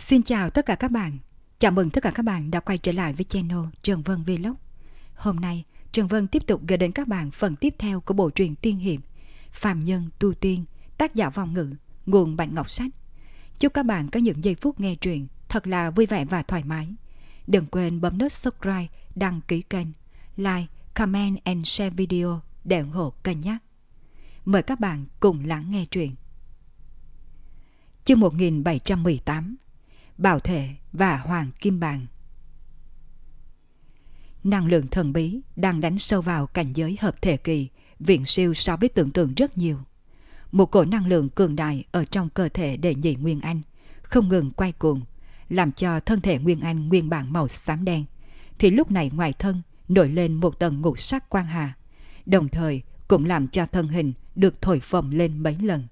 Xin chào tất cả các bạn. Chào mừng tất cả các bạn đã quay trở lại với channel Trần Vân Vlog. Hôm nay, Trần Vân tiếp tục gửi đến các bạn phần tiếp theo của bộ truyện tiên hiệp Phàm Nhân Tu Tiên, tác giả Vong Ngữ, nguồn Bạch Ngọc Sách. Chúc các bạn có những giây phút nghe truyện thật là vui vẻ và thoải mái. Đừng quên bấm nút subscribe, đăng ký kênh, like, comment and share video để ủng hộ kênh nhé. Mời các bạn cùng lắng nghe truyện. Chương 1718, Bảo Thể và Hoàng Kim Bàn. Năng lượng thần bí đang đánh sâu vào cảnh giới hợp thể kỳ, viễn siêu so với tưởng tượng rất nhiều. Một cỗ năng lượng cường đại ở trong cơ thể Đệ Nhị Nguyên Anh không ngừng quay cuồng, làm cho thân thể Nguyên Anh nguyên bản màu xám đen, thì lúc này ngoài thân nổi lên một tầng ngũ sắc quang hà, đồng thời cũng làm cho thân hình được thổi phồng lên mấy lần.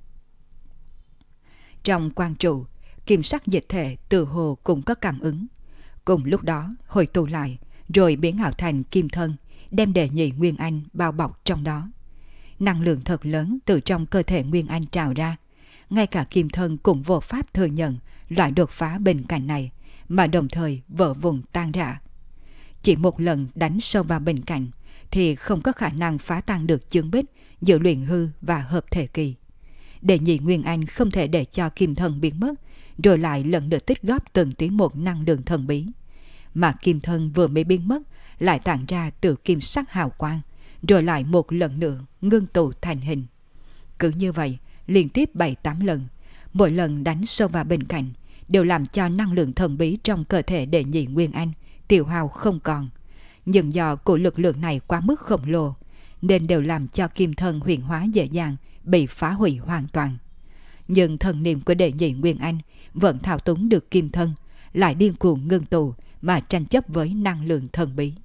Trong quang trụ, kim sắc dịch thể tự hồ cũng có cảm ứng. Cùng lúc đó hồi tụ lại, rồi biến ảo thành kim thân, đem Đệ Nhị Nguyên Anh bao bọc trong đó. Năng lượng thật lớn từ trong cơ thể Nguyên Anh trào ra. Ngay cả kim thân cũng vô pháp thừa nhận loại đột phá bên cạnh này, mà đồng thời vỡ vụn tan rã. Chỉ một lần đánh sâu vào bên cạnh thì không có khả năng phá tan được chướng bích giữa luyện hư và hợp thể kỳ. Đệ Nhị Nguyên Anh không thể để cho kim thân biến mất, rồi lại lần nữa tích góp từng tí một năng lượng thần bí. Mà kim thân vừa mới biến mất lại tản ra từ kim sắc hào quang, rồi lại một lần nữa ngưng tụ thành hình. Cứ như vậy liên tiếp 7-8 lần, mỗi lần đánh sâu vào bên cạnh đều làm cho năng lượng thần bí trong cơ thể Đệ Nhị Nguyên Anh tiêu hao không còn. Nhưng do của lực lượng này quá mức khổng lồ, nên đều làm cho kim thân huyền hóa dễ dàng bị phá hủy hoàn toàn. Nhưng thần niệm của Đệ Nhị Nguyên Anh vẫn thao túng được kim thân, lại điên cuồng ngưng tụ mà tranh chấp với năng lượng thần bí.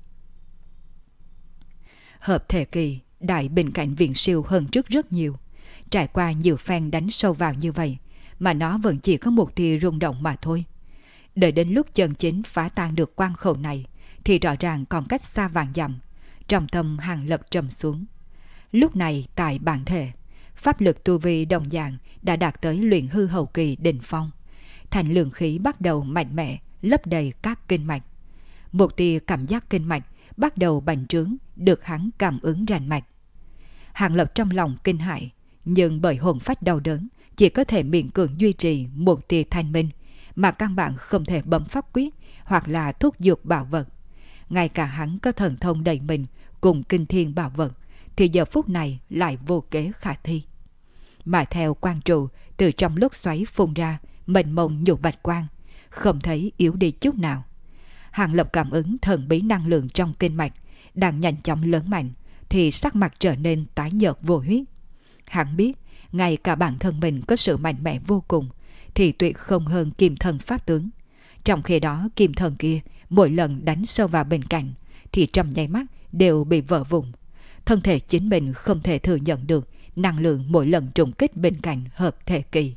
Hợp thể kỳ đại bên cạnh viễn siêu hơn trước rất nhiều. Trải qua nhiều phen đánh sâu vào như vậy mà nó vẫn chỉ có một tia rung động mà thôi. Đợi đến lúc chân chính phá tan được quan khẩu này thì rõ ràng còn cách xa vạn dặm. Trong tâm Hàng Lập trầm xuống. Lúc này tại bản thể, pháp lực tu vi đồng dạng đã đạt tới luyện hư hậu kỳ đỉnh phong. Thành lượng khí bắt đầu mạnh mẽ lấp đầy các kinh mạch. Một tia cảm giác kinh mạch bắt đầu bành trướng, được hắn cảm ứng rành mạch. Hàng Lập trong lòng kinh hãi, nhưng bởi hồn phách đau đớn chỉ có thể miễn cưỡng duy trì một tia thanh minh, mà căn bản không thể bấm pháp quyết hoặc là thúc giục bảo vật. Ngay cả hắn có thần thông đầy mình cùng kinh thiên bảo vật thì giờ phút này lại vô kế khả thi. Mà theo quang trụ từ trong lốc xoáy phun ra mênh mông nhũ bạch quang, không thấy yếu đi chút nào. Hàng Lập cảm ứng thần bí năng lượng trong kinh mạch đang nhanh chóng lớn mạnh thì sắc mặt trở nên tái nhợt vô huyết. Hắn biết ngay cả bản thân mình có sự mạnh mẽ vô cùng thì tuyệt không hơn kim thân pháp tướng. Trong khi đó kim thần kia mỗi lần đánh sâu vào bên cạnh thì trong nháy mắt đều bị vỡ vụn. Thân thể chính mình không thể thừa nhận được năng lượng mỗi lần trùng kích bên cạnh hợp thể kỳ.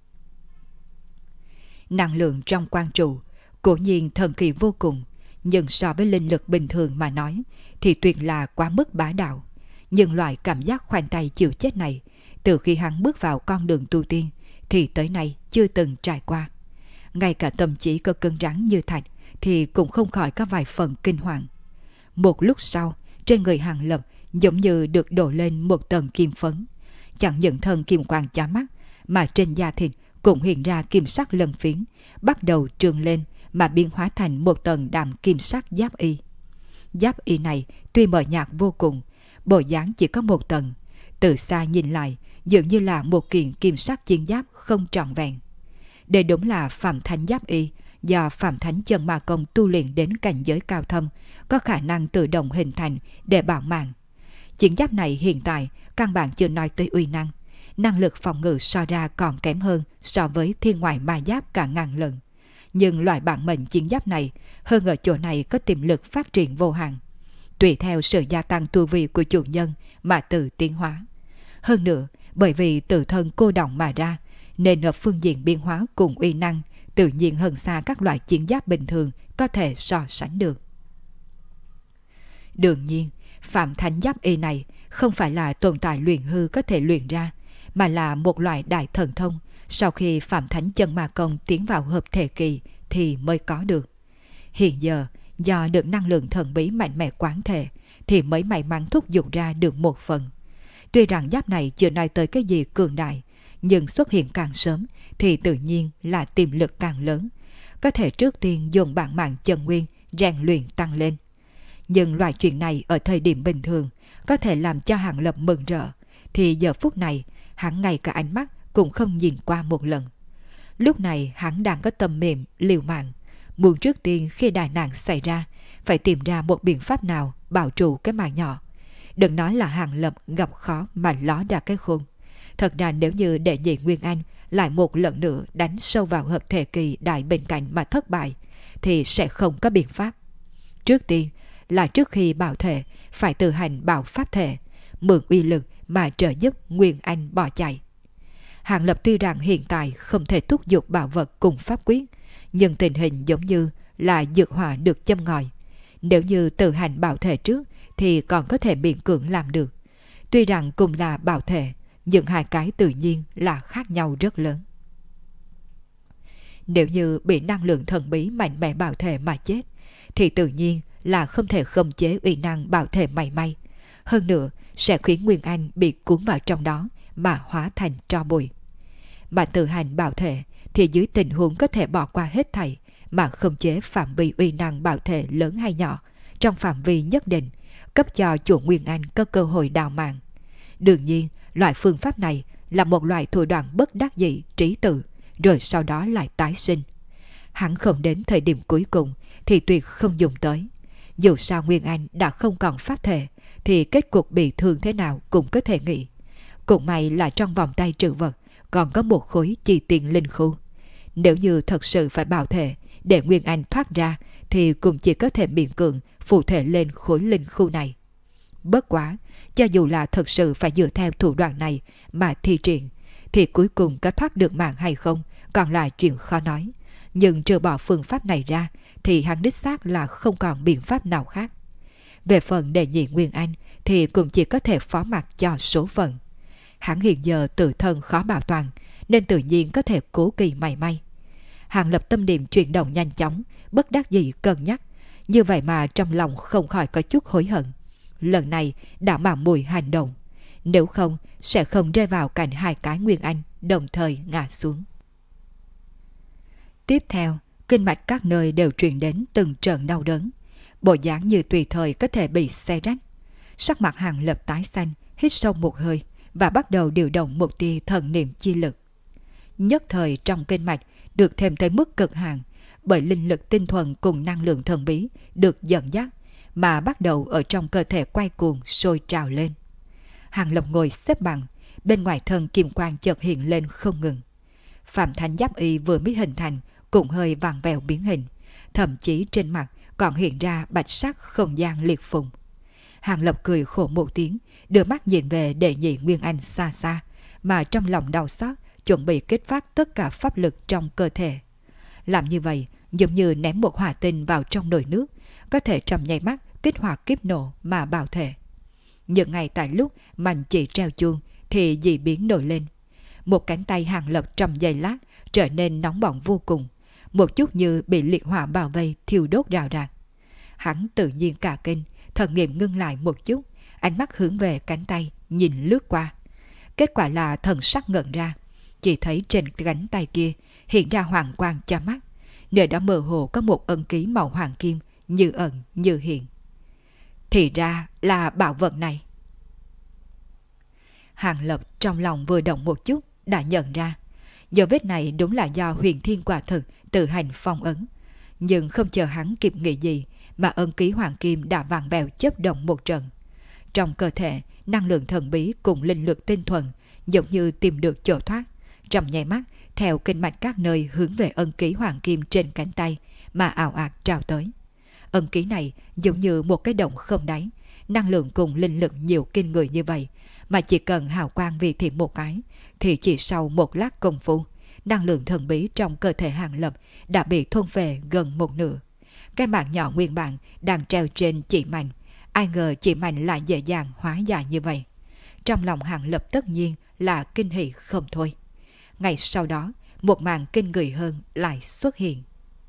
Năng lượng trong quang trụ cố nhiên thần kỳ vô cùng, nhưng so với linh lực bình thường mà nói thì tuyệt là quá mức bá đạo. Nhưng loại cảm giác khoanh tay chịu chết này, từ khi hắn bước vào con đường tu tiên thì tới nay chưa từng trải qua. Ngay cả tâm trí có cứng rắn như thạch thì cũng không khỏi có vài phần kinh hoàng. Một lúc sau, trên người Hàng Lập giống như được đổ lên một tầng kim phấn. Chẳng những thân kim quang chói mắt, mà trên da thịt cũng hiện ra kim sắc lân phiến, bắt đầu trương lên mà biến hóa thành một tầng đạm kim sắc giáp y. Giáp y này tuy mờ nhạt vô cùng, bộ dáng chỉ có một tầng, từ xa nhìn lại dường như là một kiện kim sắc chiến giáp không trọn vẹn. Đây đúng là Phạm Thánh giáp y, do Phạm Thánh chân ma công tu luyện đến cảnh giới cao thâm, có khả năng tự động hình thành để bảo mạng. Chiến giáp này hiện tại căn bản chưa nói tới uy năng, năng lực phòng ngự so ra còn kém hơn so với thiên ngoại ma giáp cả ngàn lần. Nhưng loại bản mệnh chiến giáp này hơn ở chỗ này có tiềm lực phát triển vô hạn, tùy theo sự gia tăng tu vi của chủ nhân mà tự tiến hóa. Hơn nữa, bởi vì tự thân cô đọng mà ra, nên ở phương diện biến hóa cùng uy năng tự nhiên hơn xa các loại chiến giáp bình thường có thể so sánh được. Đương nhiên, Phạm Thánh giáp y này không phải là tồn tại luyện hư có thể luyện ra, mà là một loại đại thần thông sau khi Phạm Thánh Chân Ma Công tiến vào hợp thể kỳ thì mới có được. Hiện giờ, do được năng lượng thần bí mạnh mẽ quán thể thì mới may mắn thúc giục ra được một phần. Tuy rằng giáp này chưa nói tới cái gì cường đại, nhưng xuất hiện càng sớm thì tự nhiên là tiềm lực càng lớn, có thể trước tiên dùng bản mạng chân nguyên rèn luyện tăng lên. Nhưng loại chuyện này ở thời điểm bình thường có thể làm cho Hàng Lập mừng rỡ, thì giờ phút này hắn ngay cả ánh mắt cũng không nhìn qua một lần. Lúc này hắn đang có tâm mềm liều mạng, muốn trước tiên khi đại nạn xảy ra phải tìm ra một biện pháp nào bảo trụ cái mạng nhỏ. Đừng nói là Hàng Lập gặp khó mà ló ra cái khôn. Thật ra nếu như đệ nhị Nguyên Anh lại một lần nữa đánh sâu vào hợp thể kỳ đại bên cạnh mà thất bại thì sẽ không có biện pháp. Trước tiên là trước khi bảo thể phải tự hành bảo pháp thể, mượn uy lực mà trợ giúp Nguyên Anh bỏ chạy. Hàng Lập tuy rằng hiện tại không thể thúc giục bảo vật cùng pháp quyết, nhưng tình hình giống như là dược hỏa được châm ngòi. Nếu như tự hành bảo thể trước thì còn có thể miễn cưỡng làm được. Tuy rằng cùng là bảo thể, nhưng hai cái tự nhiên là khác nhau rất lớn. Nếu như bị năng lượng thần bí mạnh mẽ bảo thể mà chết, thì tự nhiên là không thể khống chế uy năng bảo thể mảy may. Hơn nữa sẽ khiến Nguyên Anh bị cuốn vào trong đó mà hóa thành tro bụi. Mà tự hành bảo thể thì dưới tình huống có thể bỏ qua hết thảy mà khống chế phạm vi uy năng bảo thể lớn hay nhỏ trong phạm vi nhất định, cấp cho chủ Nguyên Anh có cơ hội đào mạng. Đương nhiên, loại phương pháp này là một loại thủ đoạn bất đắc dĩ trí tử, rồi sau đó lại tái sinh. Hắn không đến thời điểm cuối cùng thì tuyệt không dùng tới. Dù sao Nguyên Anh đã không còn pháp thể thì kết cục bị thương thế nào cũng có thể nghĩ. Cũng may là trong vòng tay trữ vật còn có một khối chi tiền linh khu. Nếu như thật sự phải bảo thể để Nguyên Anh thoát ra thì cũng chỉ có thể miễn cưỡng phụ thể lên khối linh khu này. Bất quá, cho dù là thật sự phải dựa theo thủ đoạn này mà thi triển, thì cuối cùng có thoát được mạng hay không còn là chuyện khó nói. Nhưng trừ bỏ phương pháp này ra thì hắn đích xác là không còn biện pháp nào khác. Về phần đệ nhị Nguyên Anh thì cũng chỉ có thể phó mặc cho số phận. Hắn hiện giờ tự thân khó bảo toàn nên tự nhiên có thể cố kỳ mảy may. Hàng Lập tâm niệm chuyển động nhanh chóng, bất đắc dĩ cân nhắc, như vậy mà trong lòng không khỏi có chút hối hận. Lần này đã mạo muội hành động, nếu không sẽ không rơi vào cảnh hai cái Nguyên Anh đồng thời ngã xuống. Tiếp theo, kinh mạch các nơi đều truyền đến từng trận đau đớn, bộ dáng như tùy thời có thể bị xé rách. Sắc mặt Hàng Lập tái xanh, hít sâu một hơi và bắt đầu điều động một tia thần niệm chi lực. Nhất thời trong kinh mạch được thêm tới mức cực hạn, bởi linh lực tinh thuần cùng năng lượng thần bí được dẫn dắt mà bắt đầu ở trong cơ thể quay cuồng sôi trào lên. Hàng Lập ngồi xếp bằng, bên ngoài thân kim quang chợt hiện lên không ngừng. Phạm Thanh giáp y vừa mới hình thành cũng hơi vàng vèo biến hình, thậm chí trên mặt còn hiện ra bạch sắc không gian liệt phùng. Hàng Lập cười khổ một tiếng, đưa mắt nhìn về đệ nhị Nguyên Anh xa xa, mà trong lòng đau xót, chuẩn bị kích phát tất cả pháp lực trong cơ thể. Làm như vậy giống như ném một hỏa tinh vào trong nồi nước, có thể trong nháy mắt kích hoạt kiếp nổ mà bảo thể. Nhưng ngay tại lúc mạnh chỉ treo chuông thì dị biến nổi lên. Một cánh tay Hàng Lập trong giây lát trở nên nóng bỏng vô cùng, một chút như bị liệt hỏa bao vây thiêu đốt rào rạc. Hắn tự nhiên cả kinh, thần niệm ngưng lại một chút, ánh mắt hướng về cánh tay nhìn lướt qua. Kết quả là thần sắc ngẩn ra, chỉ thấy trên cánh tay kia hiện ra hoàng quang cho mắt, nơi đó mơ hồ có một ân ký màu hoàng kim như ẩn như hiện. Thì ra là bảo vật này. Hàng Lập trong lòng vừa động một chút đã nhận ra, dấu vết này đúng là do Huyền Thiên quả thực tự hành phong ấn. Nhưng không chờ hắn kịp nghĩ gì mà ân ký hoàng kim đã vàng bèo chớp động một trận. Trong cơ thể, năng lượng thần bí cùng linh lực tinh thuần giống như tìm được chỗ thoát, trong nháy mắt theo kinh mạch các nơi hướng về ân ký hoàng kim trên cánh tay mà ảo ạt trào tới. Ân ký này giống như một cái động không đáy, năng lượng cùng linh lực nhiều kinh người như vậy, mà chỉ cần hào quang vì thị một cái thì chỉ sau một lát công phu, năng lượng thần bí trong cơ thể Hàng Lập đã bị thôn về gần một nửa. Cái mạng nhỏ nguyên bản đang treo trên chỉ mảnh, ai ngờ chỉ mảnh lại dễ dàng hóa giải như vậy. Trong lòng Hàng Lập tất nhiên là kinh hỉ không thôi. Ngày sau đó, một màn kinh người hơn lại xuất hiện.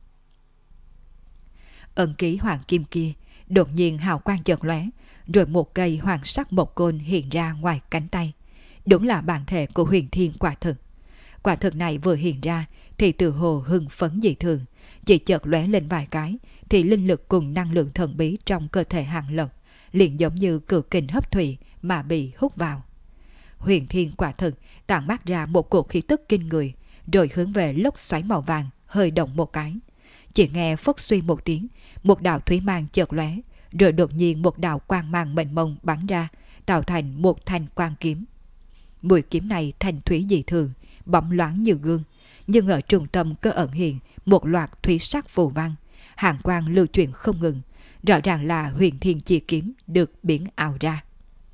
Ấn ký hoàng kim kia đột nhiên hào quang chợt lóe, rồi một cây hoàng sắc mộc côn hiện ra ngoài cánh tay. Đúng là bản thể của Huyền Thiên quả thực. Quả thực này vừa hiện ra thì từ hồ hưng phấn dị thường, chỉ chợt lóe lên vài cái thì linh lực cùng năng lượng thần bí trong cơ thể Hàng Lập liền giống như cự kình hấp thủy mà bị hút vào. Huyền Thiên quả thực tản mát ra một cổ khí tức kinh người, rồi hướng về lốc xoáy màu vàng hơi động một cái. Chỉ nghe phốc suy một tiếng, một đạo thủy mang chợt lóe, rồi đột nhiên một đạo quang mang mênh mông bắn ra, tạo thành một thanh quang kiếm. Mũi kiếm này thanh thủy dị thường, bóng loáng như gương, nhưng ở trung tâm có ẩn hiện một loạt thủy sắc phù văn, hàn quang lưu chuyển không ngừng, rõ ràng là Huyền Thiên chi kiếm được biến ảo ra.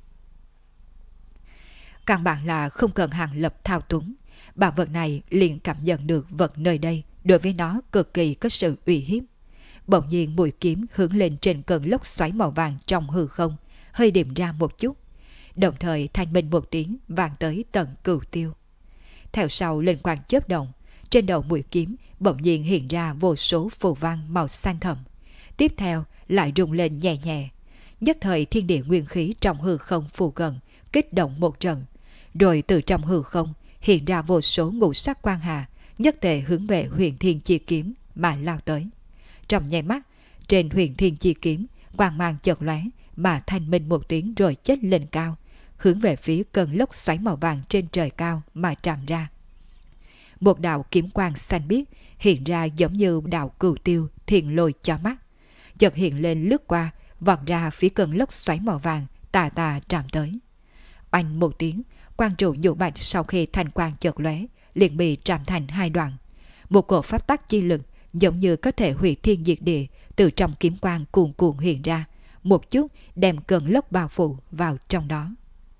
Căn bản là không cần Hàng Lập thao túng, bảo vật này liền cảm nhận được vật nơi đây đối với nó cực kỳ có sự uy hiếp. Bỗng nhiên mũi kiếm hướng lên trên cơn lốc xoáy màu vàng trong hư không, hơi điểm ra một chút, đồng thời thanh minh một tiếng vang tới tận cửu tiêu. Theo sau lên quang chớp động, trên đầu mũi kiếm bỗng nhiên hiện ra vô số phù văn màu xanh thẫm, tiếp theo lại rung lên nhẹ nhẹ. Nhất thời thiên địa nguyên khí trong hư không phù gần kích động một trận, rồi từ trong hư không hiện ra vô số ngũ sắc quang hà, nhất tề hướng về Huyền Thiên chi kiếm mà lao tới. Trong nháy mắt, trên Huyền Thiên chi kiếm quang mang chợt lóe mà thanh minh một tiếng rồi chết lên cao, hướng về phía cơn lốc xoáy màu vàng trên trời cao mà tràn ra. Một đạo kiếm quang xanh biếc hiện ra giống như đạo cửu tiêu thiền lôi cho mắt, chợt hiện lên lướt qua, vọt ra phía cơn lốc xoáy màu vàng tà tà tràn tới. Oanh một tiếng, quang trụ nhũ bạch sau khi thanh quang chợt lóe liền bị trảm thành hai đoạn. Một cổ pháp tắc chi lực giống như có thể hủy thiên diệt địa từ trong kiếm quang cuồn cuộn hiện ra, một chút đem cơn lốc bao phủ vào trong đó.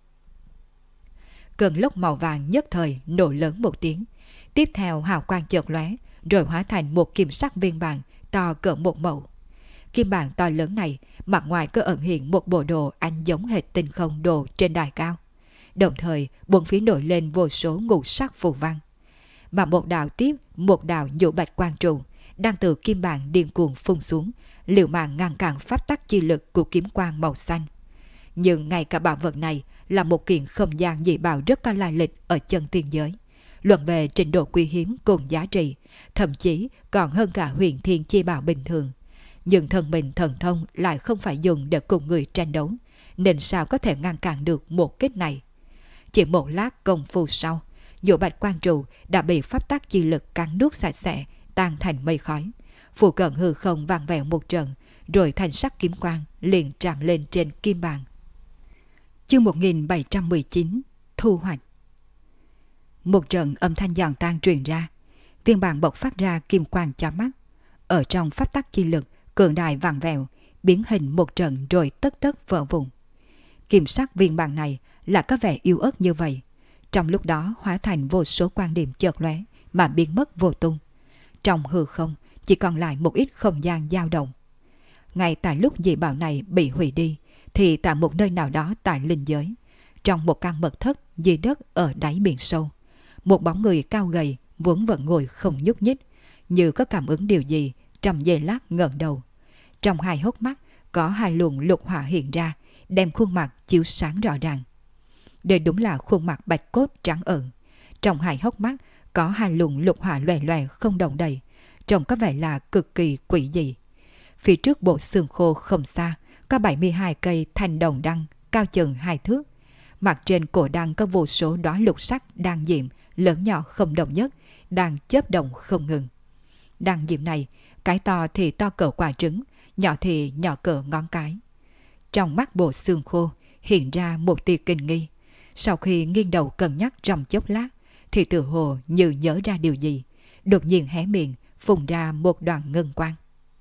Cơn lốc màu vàng nhất thời nổ lớn một tiếng, tiếp theo hào quang chợt lóe rồi hóa thành một kim sắc viên bản to cỡ một mẫu. Kim bản to lớn này mặt ngoài có ẩn hiện một bộ đồ anh giống hệt tinh không đồ trên đài cao, đồng thời bốn phía nổi lên vô số ngũ sắc phù văn, mà một đạo tiếp một đạo nhũ bạch quang trụ đang từ kim bản điên cuồng phun xuống, liều mạng ngăn cản pháp tắc chi lực của kiếm quang màu xanh. Nhưng ngay cả bảo vật này là một kiện không gian dị bảo rất có lai lịch ở chân tiên giới, luận về trình độ quý hiếm cùng giá trị, thậm chí còn hơn cả Huyền Thiên chi bảo bình thường. Nhưng thần mình thần thông lại không phải dùng để cùng người tranh đấu, nên sao có thể ngăn cản được một kích này. Chỉ một lát công phu sau, nhũ bạch quang trụ đã bị pháp tắc chi lực cắn nuốt sạch sẽ, tan thành mây khói. Phủ cận hư không vang vẹo một trận, rồi thanh sắc kiếm quang liền tràn lên trên kim bàn. Chương 1719 Thu hoạch. Một trận âm thanh giòn tan truyền ra, viên bàn bộc phát ra kim quang chói mắt. Ở trong pháp tắc chi lực cường đại vàng vẹo, biến hình một trận rồi tất tất vỡ vụn. Kim sắc viên bàn này là có vẻ yếu ớt như vậy, trong lúc đó hóa thành vô số quan điểm chợt lóe mà biến mất vô tung. Trong hư không chỉ còn lại một ít không gian dao động. Ngay tại lúc dị bảo này bị hủy đi, thì tại một nơi nào đó tại linh giới, trong một căn mật thất dưới đất ở đáy biển sâu, một bóng người cao gầy vốn vẫn ngồi không nhúc nhích, như có cảm ứng điều gì, trong giây lát ngẩng đầu. Trong hai hốc mắt có hai luồng lục hỏa hiện ra, đem khuôn mặt chiếu sáng rõ ràng. Đây đúng là khuôn mặt bạch cốt trắng ẩn. Trong hai hốc mắt có hai luồng lục hỏa loè loè không động đậy, trông có vẻ là cực kỳ quỷ dị. Phía trước bộ xương khô không xa có 72 cây thanh đồng đăng cao chừng 2 thước. Mặt trên cổ đăng có vô số đóa lục sắc đang diệm lớn nhỏ không đồng nhất, đang chớp động không ngừng. Đăng diệm này, cái to thì to cỡ quả trứng, nhỏ thì nhỏ cỡ ngón cái. Trong mắt bộ xương khô hiện ra một tia kinh nghi. Sau khi nghiêng đầu cân nhắc trong chốc lát, thì tự hồ như nhớ ra điều gì, đột nhiên hé miệng phun ra một đoàn ngân quang.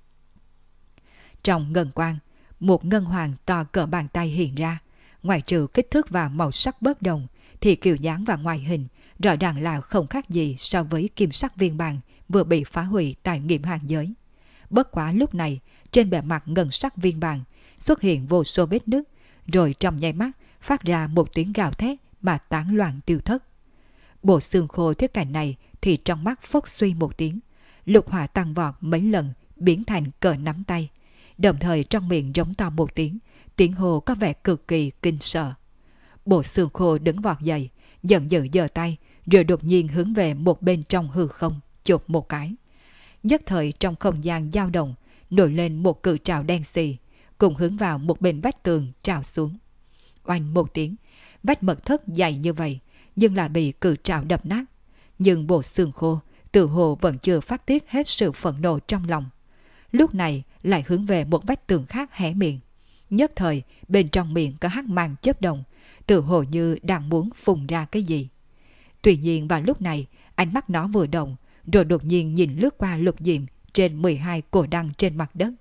Trong ngân quang, một ngân hoàng to cỡ bàn tay hiện ra. Ngoài trừ kích thước và màu sắc bất đồng, thì kiểu dáng và ngoại hình rõ ràng là không khác gì so với kim sắc viên bàn vừa bị phá hủy tại Nghiệm Hàng giới. Bất quá lúc này, trên bề mặt ngân sắc viên bàn xuất hiện vô số vết nứt, rồi trong nháy mắt phát ra một tiếng gào thét mà tán loạn tiêu thất. Bộ Xương Khô thấy cảnh này thì trong mắt phốc suy một tiếng, lục hỏa tăng vọt mấy lần biến thành cỡ nắm tay, đồng thời trong miệng giống to một tiếng, tiếng hô có vẻ cực kỳ kinh sợ. Bộ Xương Khô đứng vọt dậy, giận dữ giơ tay, rồi đột nhiên hướng về một bên trong hư không chộp một cái. Nhất thời trong không gian dao động nổi lên một cự trào đen xì, cùng hướng vào một bên vách tường trào xuống. Oanh một tiếng, vách mật thất dày như vậy nhưng lại bị cự trào đập nát. Nhưng Bộ Xương Khô tự hồ vẫn chưa phát tiết hết sự phẫn nộ trong lòng. Lúc này lại hướng về một vách tường khác hé miệng. Nhất thời bên trong miệng có hắc mang chớp động, tự hồ như đang muốn phun ra cái gì. Tuy nhiên vào lúc này ánh mắt nó vừa động, rồi đột nhiên nhìn lướt qua lục diệm trên 12 cổ đăng trên mặt đất.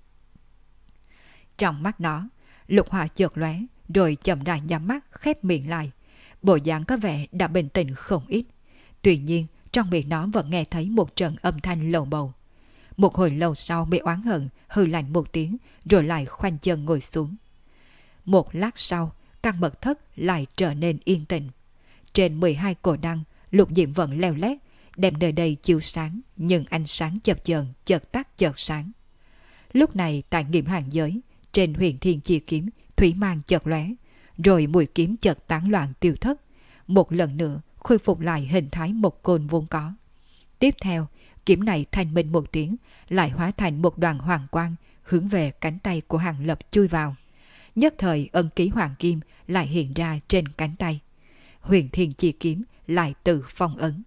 Trong mắt nó, lục hỏa chợt lóe, rồi chậm rãi nhắm mắt khép miệng lại. Bộ dáng có vẻ đã bình tĩnh không ít. Tuy nhiên trong miệng nó vẫn nghe thấy một trận âm thanh lầu bầu. Một hồi lâu sau mới oán hận hừ lạnh một tiếng, rồi lại khoanh chân ngồi xuống. Một lát sau, căn mật thất lại trở nên yên tĩnh. Trên 12 cổ đăng, lục diệm vẫn leo lét, đem nơi đây chiếu sáng, nhưng ánh sáng chập chờn, chợt tắt chợt sáng. Lúc này tại Nghiệm Hàng Giới, trên Huyền Thiên Chi Kiếm, thủy mang chợt lóe, rồi mũi kiếm chợt tán loạn tiêu thất, một lần nữa khôi phục lại hình thái một côn vốn có. Tiếp theo, kiếm này thanh minh một tiếng, lại hóa thành một đoàn hoàng quang hướng về cánh tay của Hàng Lập chui vào. Nhất thời ân ký hoàng kim lại hiện ra trên cánh tay. Huyền Thiên Chi Kiếm lại tự phong ấn.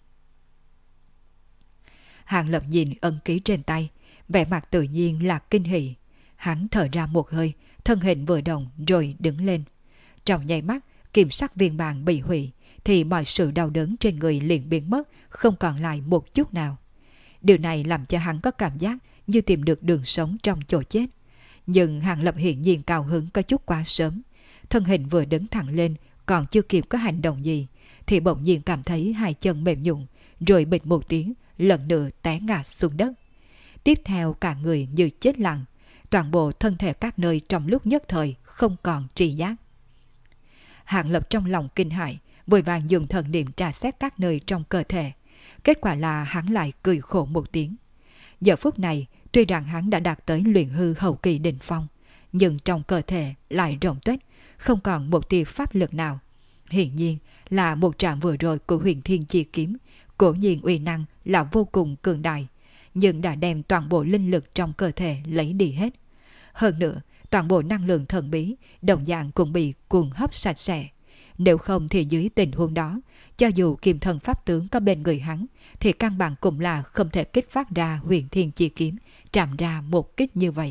Hàng Lập nhìn ân ký trên tay, vẻ mặt tự nhiên là kinh hỉ. Hắn thở ra một hơi, thân hình vừa động rồi đứng lên. Trong nháy mắt, kiểm sắc viên bàn bị hủy, thì mọi sự đau đớn trên người liền biến mất, không còn lại một chút nào. Điều này làm cho hắn có cảm giác như tìm được đường sống trong chỗ chết. Nhưng Hàng Lập hiển nhiên cao hứng có chút quá sớm. Thân hình vừa đứng thẳng lên, còn chưa kịp có hành động gì, thì bỗng nhiên cảm thấy hai chân mềm nhũn, rồi bịch một tiếng, lần nữa té ngã xuống đất. Tiếp theo cả người như chết lặng, toàn bộ thân thể các nơi trong lúc nhất thời không còn tri giác. Hàng Lập trong lòng kinh hãi, vội vàng dùng thần niệm tra xét các nơi trong cơ thể. Kết quả là hắn lại cười khổ một tiếng. Giờ phút này, tuy rằng hắn đã đạt tới luyện hư hậu kỳ đỉnh phong, nhưng trong cơ thể lại rỗng tuếch, không còn một tia pháp lực nào. Hiển nhiên là một trạm vừa rồi của Huyền Thiên Chi Kiếm, cố nhiên uy năng là vô cùng cường đại, nhưng đã đem toàn bộ linh lực trong cơ thể lấy đi hết. Hơn nữa, toàn bộ năng lượng thần bí đồng dạng cũng bị cuồng hấp sạch sẽ. Nếu không thì dưới tình huống đó, cho dù Kim Thân Pháp Tướng có bên người hắn, thì căn bản cũng là không thể kích phát ra Huyền Thiên Chi Kiếm trảm ra một kích như vậy.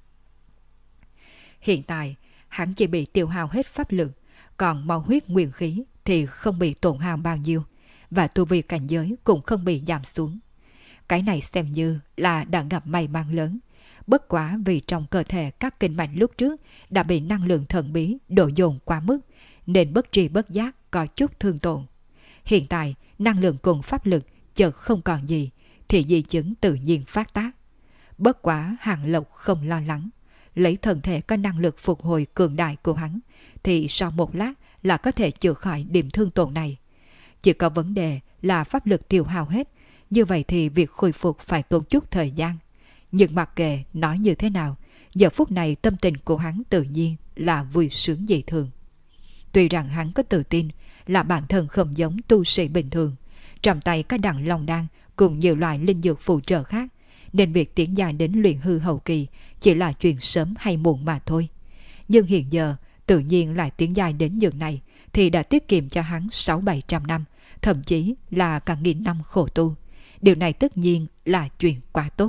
Hiện tại, hắn chỉ bị tiêu hao hết pháp lực, còn máu huyết nguyên khí thì không bị tổn hao bao nhiêu, và tu vi cảnh giới cũng không bị giảm xuống. Cái này xem như là đã gặp may mắn lớn. Bất quá vì trong cơ thể các kinh mạch lúc trước đã bị năng lượng thần bí đổ dồn quá mức, nên bất tri bất giác có chút thương tổn. Hiện tại, năng lượng cùng pháp lực chợt không còn gì, thì di chứng tự nhiên phát tác. Bất quá Hàng Lộc không lo lắng. Lấy thân thể có năng lực phục hồi cường đại của hắn, thì sau một lát là có thể chữa khỏi điểm thương tổn này. Chỉ có vấn đề là pháp lực tiêu hao hết, như vậy thì việc khôi phục phải tốn chút thời gian. Nhưng mặc kệ nói như thế nào, giờ phút này tâm tình của hắn tự nhiên là vui sướng dị thường. Tuy rằng hắn có tự tin là bản thân không giống tu sĩ bình thường, trong tay có đằng long đan cùng nhiều loại linh dược phụ trợ khác, nên việc tiến dài đến luyện hư hậu kỳ chỉ là chuyện sớm hay muộn mà thôi. Nhưng hiện giờ tự nhiên lại tiến dài đến nhường này, thì đã tiết kiệm cho hắn 600-700 năm, thậm chí là cả nghìn năm khổ tu. Điều này tất nhiên là chuyện quá tốt.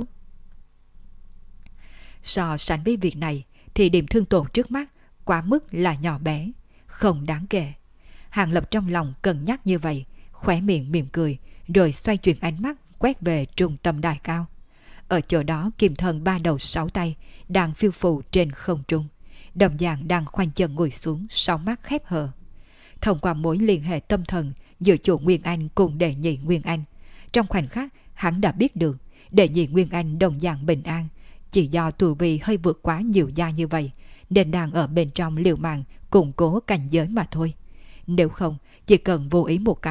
So sánh với việc này thì điểm thương tổn trước mắt quá mức là nhỏ bé, không đáng kể. Hàng Lập trong lòng cân nhắc như vậy, khóe miệng mỉm cười, rồi xoay chuyển ánh mắt quét về trung tâm đài cao. Ở chỗ đó Kim Thân 3 đầu 6 tay đang phiêu phù trên không trung, đồng dạng đang khoanh chân ngồi xuống, 6 mắt khép hờ. Thông qua mối liên hệ tâm thần giữa chủ Nguyên Anh cùng đệ nhị Nguyên Anh, trong khoảnh khắc hắn đã biết được đệ nhị Nguyên Anh đồng dạng bình an, chỉ do tu vi hơi vượt quá nhiều gia như vậy, nên đang ở bên trong liều mạng củng cố cảnh giới mà thôi. Nếu không, chỉ cần vô ý một cái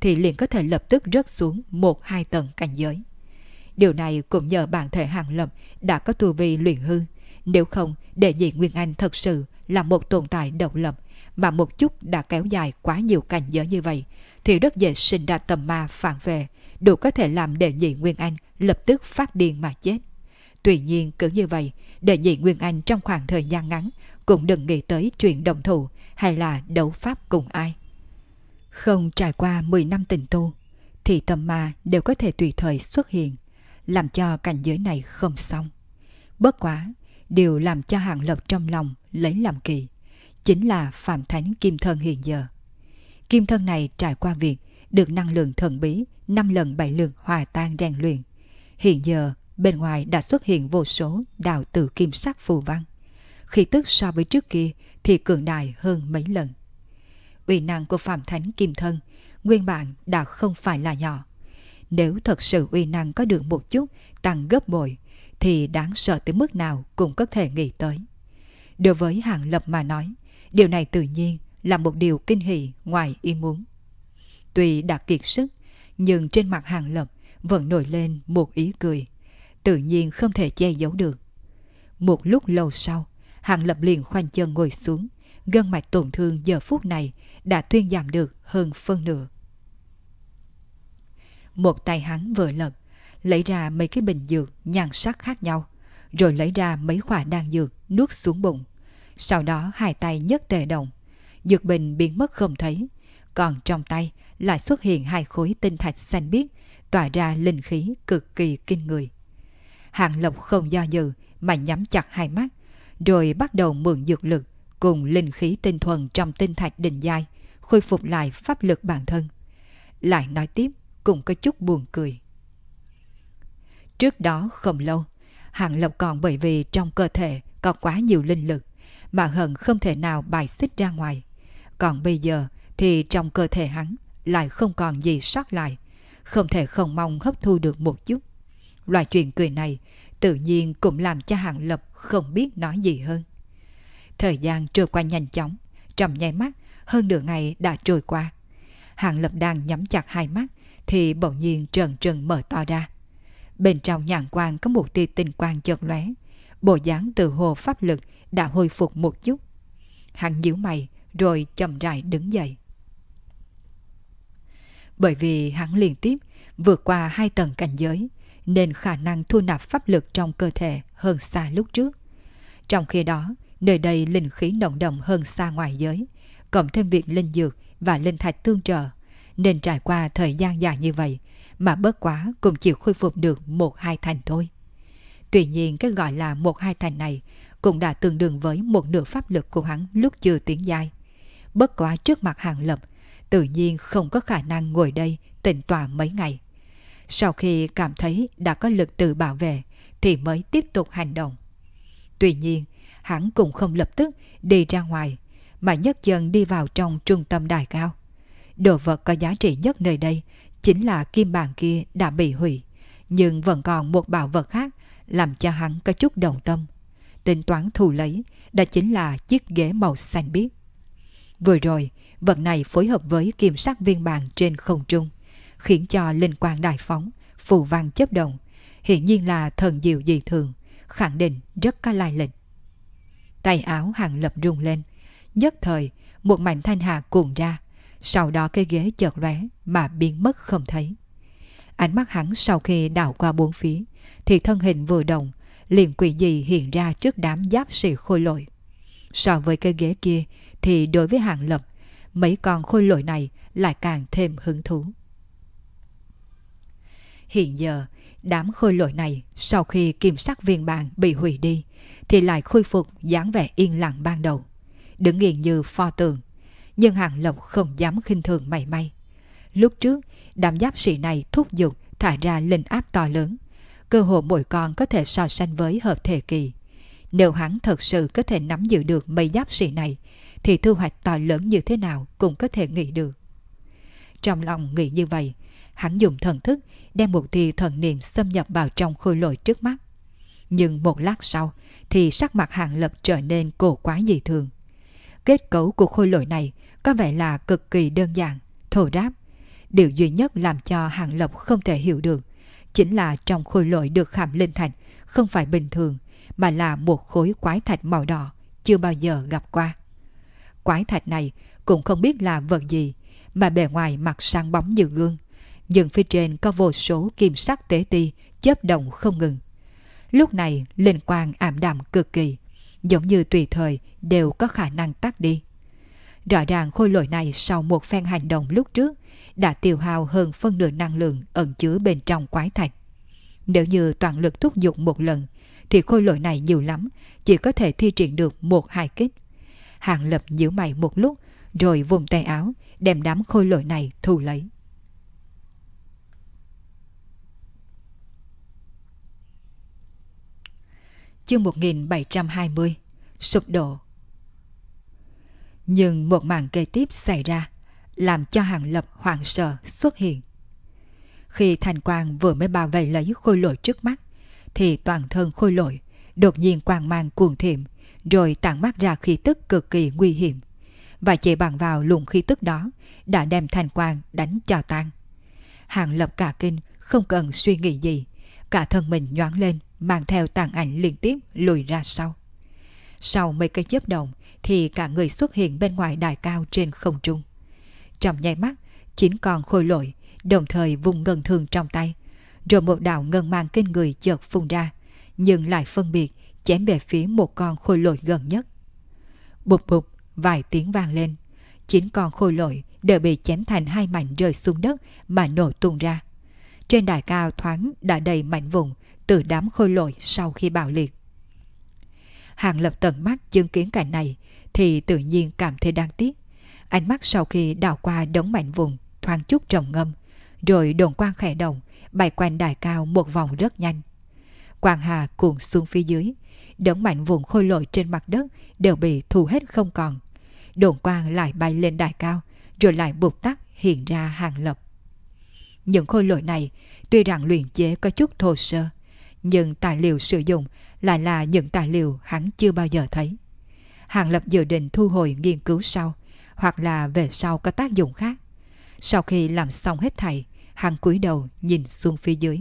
thì liền có thể lập tức rớt xuống 1-2 tầng cảnh giới. Điều này cũng nhờ bản thể Hàng Lập đã có tu vi luyện hư, nếu không Đệ Nhị Nguyên Anh thật sự là một tồn tại độc lập, mà một chút đã kéo dài quá nhiều cảnh giới như vậy thì rất dễ sinh ra tầm ma phản vệ, đủ có thể làm Đệ Nhị Nguyên Anh lập tức phát điên mà chết. Tuy nhiên cứ như vậy, Đệ Nhị Nguyên Anh trong khoảng thời gian ngắn cũng đừng nghĩ tới chuyện đồng thủ hay là đấu pháp cùng ai. Không trải qua 10 năm tình tu thì tầm ma đều có thể tùy thời xuất hiện, làm cho cảnh giới này không xong. Bất quá, điều làm cho Hàng Lập trong lòng lấy làm kỳ chính là Phạm Thánh Kim Thân hiện giờ. Kim thân này trải qua việc được năng lượng thần bí 5 lần 7 lượt hòa tan rèn luyện, hiện giờ bên ngoài đã xuất hiện vô số đạo tử kim sắc phù văn, khí tức so với trước kia thì cường đại hơn mấy lần. Uy năng của Phạm Thánh Kim Thân nguyên bản đã không phải là nhỏ, nếu thật sự uy năng có được một chút tăng gấp bội thì đáng sợ tới mức nào cũng có thể nghĩ tới. Đối với Hàng Lập mà nói, điều này tự nhiên là một điều kinh hỉ ngoài ý muốn. Tuy đã kiệt sức, nhưng trên mặt Hàng Lập vẫn nổi lên một ý cười, tự nhiên không thể che giấu được. Một lúc lâu sau, Hàng Lập liền khoanh chân ngồi xuống, gân mạch tổn thương giờ phút này đã thuyên giảm được hơn phân nửa. Một tay hắn vừa lật, lấy ra mấy cái bình dược nhan sắc khác nhau, rồi lấy ra mấy khỏa đan dược nuốt xuống bụng. Sau đó hai tay nhấc tề động, dược bình biến mất không thấy, còn trong tay lại xuất hiện 2 khối tinh thạch xanh biếc tỏa ra linh khí cực kỳ kinh người. Hàng Lập không do dự mà nhắm chặt hai mắt, rồi bắt đầu mượn dược lực cùng linh khí tinh thuần trong tinh thạch đỉnh giai khôi phục lại pháp lực bản thân. Lại nói tiếp cũng có chút buồn cười. Trước đó không lâu, Hàng Lập còn bởi vì trong cơ thể có quá nhiều linh lực mà hận không thể nào bài xích ra ngoài. Còn bây giờ thì trong cơ thể hắn lại không còn gì sót lại, không thể không mong hấp thu được một chút. Loại chuyện cười này tự nhiên cũng làm cho Hàng Lập không biết nói gì hơn. Thời gian trôi qua nhanh chóng, trong nháy mắt hơn nửa ngày đã trôi qua. Hàng Lập đang nhắm chặt hai mắt thì bỗng nhiên trần trừng mở to ra. Bên trong nhãn quang có một tia tinh quang chợt lóe, bộ dáng từ hồ pháp lực đã hồi phục một chút. Hắn nhíu mày rồi chậm rãi đứng dậy. Bởi vì hắn liên tiếp vượt qua 2 tầng cảnh giới, nên khả năng thu nạp pháp lực trong cơ thể hơn xa lúc trước. Trong khi đó, nơi đây linh khí nồng đậm hơn xa ngoài giới, cộng thêm việc linh dược và linh thạch tương trợ, nên trải qua thời gian dài như vậy mà bất quá cũng chỉ khôi phục được 1-2 thành thôi. Tuy nhiên cái gọi là 1-2 thành này cũng đã tương đương với một nửa pháp lực của hắn lúc chưa tiến giai. Bất quá trước mặt Hàng Lập, tự nhiên không có khả năng ngồi đây tĩnh tọa mấy ngày. Sau khi cảm thấy đã có lực tự bảo vệ thì mới tiếp tục hành động. Tuy nhiên, hắn cũng không lập tức đi ra ngoài, mà nhấc chân đi vào trong trung tâm đài cao. Đồ vật có giá trị nhất nơi đây chính là kim bàn kia đã bị hủy, nhưng vẫn còn một bảo vật khác làm cho hắn có chút động tâm. Tính toán thu lấy, đó chính là chiếc ghế màu xanh biếc. Vừa rồi, vật này phối hợp với kim sắc viên bàn trên không trung, khiến cho linh quang đại phóng, phù văn chớp động, hiển nhiên là thần diệu dị thường, khẳng định rất có lai lịch. Tay áo Hàng Lập rung lên, nhất thời một mảnh thanh hà cuồn ra, sau đó cái ghế chợt lóe mà biến mất không thấy. Ánh mắt hắn sau khi đảo qua bốn phía thì thân hình vừa động, liền quỷ dị hiện ra trước đám giáp sĩ khôi lỗi. So với cái ghế kia thì đối với Hàng Lập, mấy con khôi lỗi này lại càng thêm hứng thú. Hiện giờ, đám khôi lỗi này sau khi kim sắc viên bàn bị hủy đi thì lại khôi phục dáng vẻ yên lặng ban đầu, đứng nghiêng như pho tượng. Nhưng Hàng Lập không dám khinh thường mảy may. Lúc trước, đám giáp sĩ này thúc giục thả ra linh áp to lớn, cơ hội mỗi con có thể so sánh với hợp thể kỳ. Nếu hắn thật sự có thể nắm giữ được mấy giáp sĩ này thì thu hoạch to lớn như thế nào cũng có thể nghĩ được. Trong lòng nghĩ như vậy, hắn dùng thần thức đem một tia thần niệm xâm nhập vào trong khôi lỗi trước mắt. Nhưng một lát sau thì sắc mặt Hàng Lập trở nên cổ quái dị thường. Kết cấu của khôi lỗi này có vẻ là cực kỳ đơn giản, thô ráp. Điều duy nhất làm cho Hàng Lập không thể hiểu được chính là trong khối lỗi được khảm linh thạch không phải bình thường, mà là một khối quái thạch màu đỏ chưa bao giờ gặp qua. Quái thạch này cũng không biết là vật gì, mà bề ngoài mặt sáng bóng như gương, nhưng phía trên có vô số kim sắc tế ti chớp động không ngừng. Lúc này linh quang ảm đạm cực kỳ, giống như tùy thời đều có khả năng tắt đi. Rõ ràng khôi lỗi này sau một phen hành động lúc trước đã tiêu hao hơn phân nửa năng lượng ẩn chứa bên trong quái thạch. Nếu như toàn lực thúc giục một lần thì khôi lỗi này nhiều lắm chỉ có thể thi triển được 1-2 kích. Hàng Lập nhíu mày một lúc rồi vùng tay áo đem đám khôi lỗi này thu lấy. Chương 1720 Sụp đổ. Nhưng một màn kế tiếp xảy ra làm cho Hàng Lập hoảng sợ xuất hiện. Khi thanh quang vừa mới bao vây lấy khôi lỗi trước mắt thì toàn thân khôi lỗi đột nhiên quang mang cuồng thiểm, rồi tản mát ra khí tức cực kỳ nguy hiểm, và chỉ bằng vào luồng khí tức đó đã đem thanh quang đánh cho tan. Hàng Lập cả kinh, không cần suy nghĩ gì, cả thân mình nhoáng lên, mang theo tàn ảnh liên tiếp lùi ra sau. Sau mấy cái chớp động thì cả người xuất hiện bên ngoài đài cao trên không trung. Trong nháy mắt, 9 con khôi lỗi đồng thời vùng ngân thương trong tay, rồi một đạo ngân mang kinh người chợt phun ra, nhưng lại phân biệt chém về phía một con khôi lỗi gần nhất. Bụp bụp, vài tiếng vang lên, 9 con khôi lỗi đều bị chém thành 2 mảnh rơi xuống đất mà nổ tung ra. Trên đài cao thoáng đã đầy mảnh vụn từ đám khôi lỗi sau khi bạo liệt. Hàng Lập tận mắt chứng kiến cảnh này thì tự nhiên cảm thấy đáng tiếc. Ánh mắt sau khi đảo qua đống mảnh vụn thoáng chút trầm ngâm, rồi đồn quang khẽ động bay quanh đài cao một vòng rất nhanh. Quang hà cuồn xuống phía dưới, đống mảnh vụn khôi lỗi trên mặt đất đều bị thu hết không còn. Đồn quang lại bay lên đài cao, rồi lại bụp tắt hiện ra Hàng Lập. Những khôi lỗi này tuy rằng luyện chế có chút thô sơ, nhưng tài liệu sử dụng lại là những tài liệu hắn chưa bao giờ thấy. Hàng Lập dự định thu hồi nghiên cứu sau, hoặc là về sau có tác dụng khác. Sau khi làm xong hết thảy, hắn cúi đầu nhìn xuống phía dưới.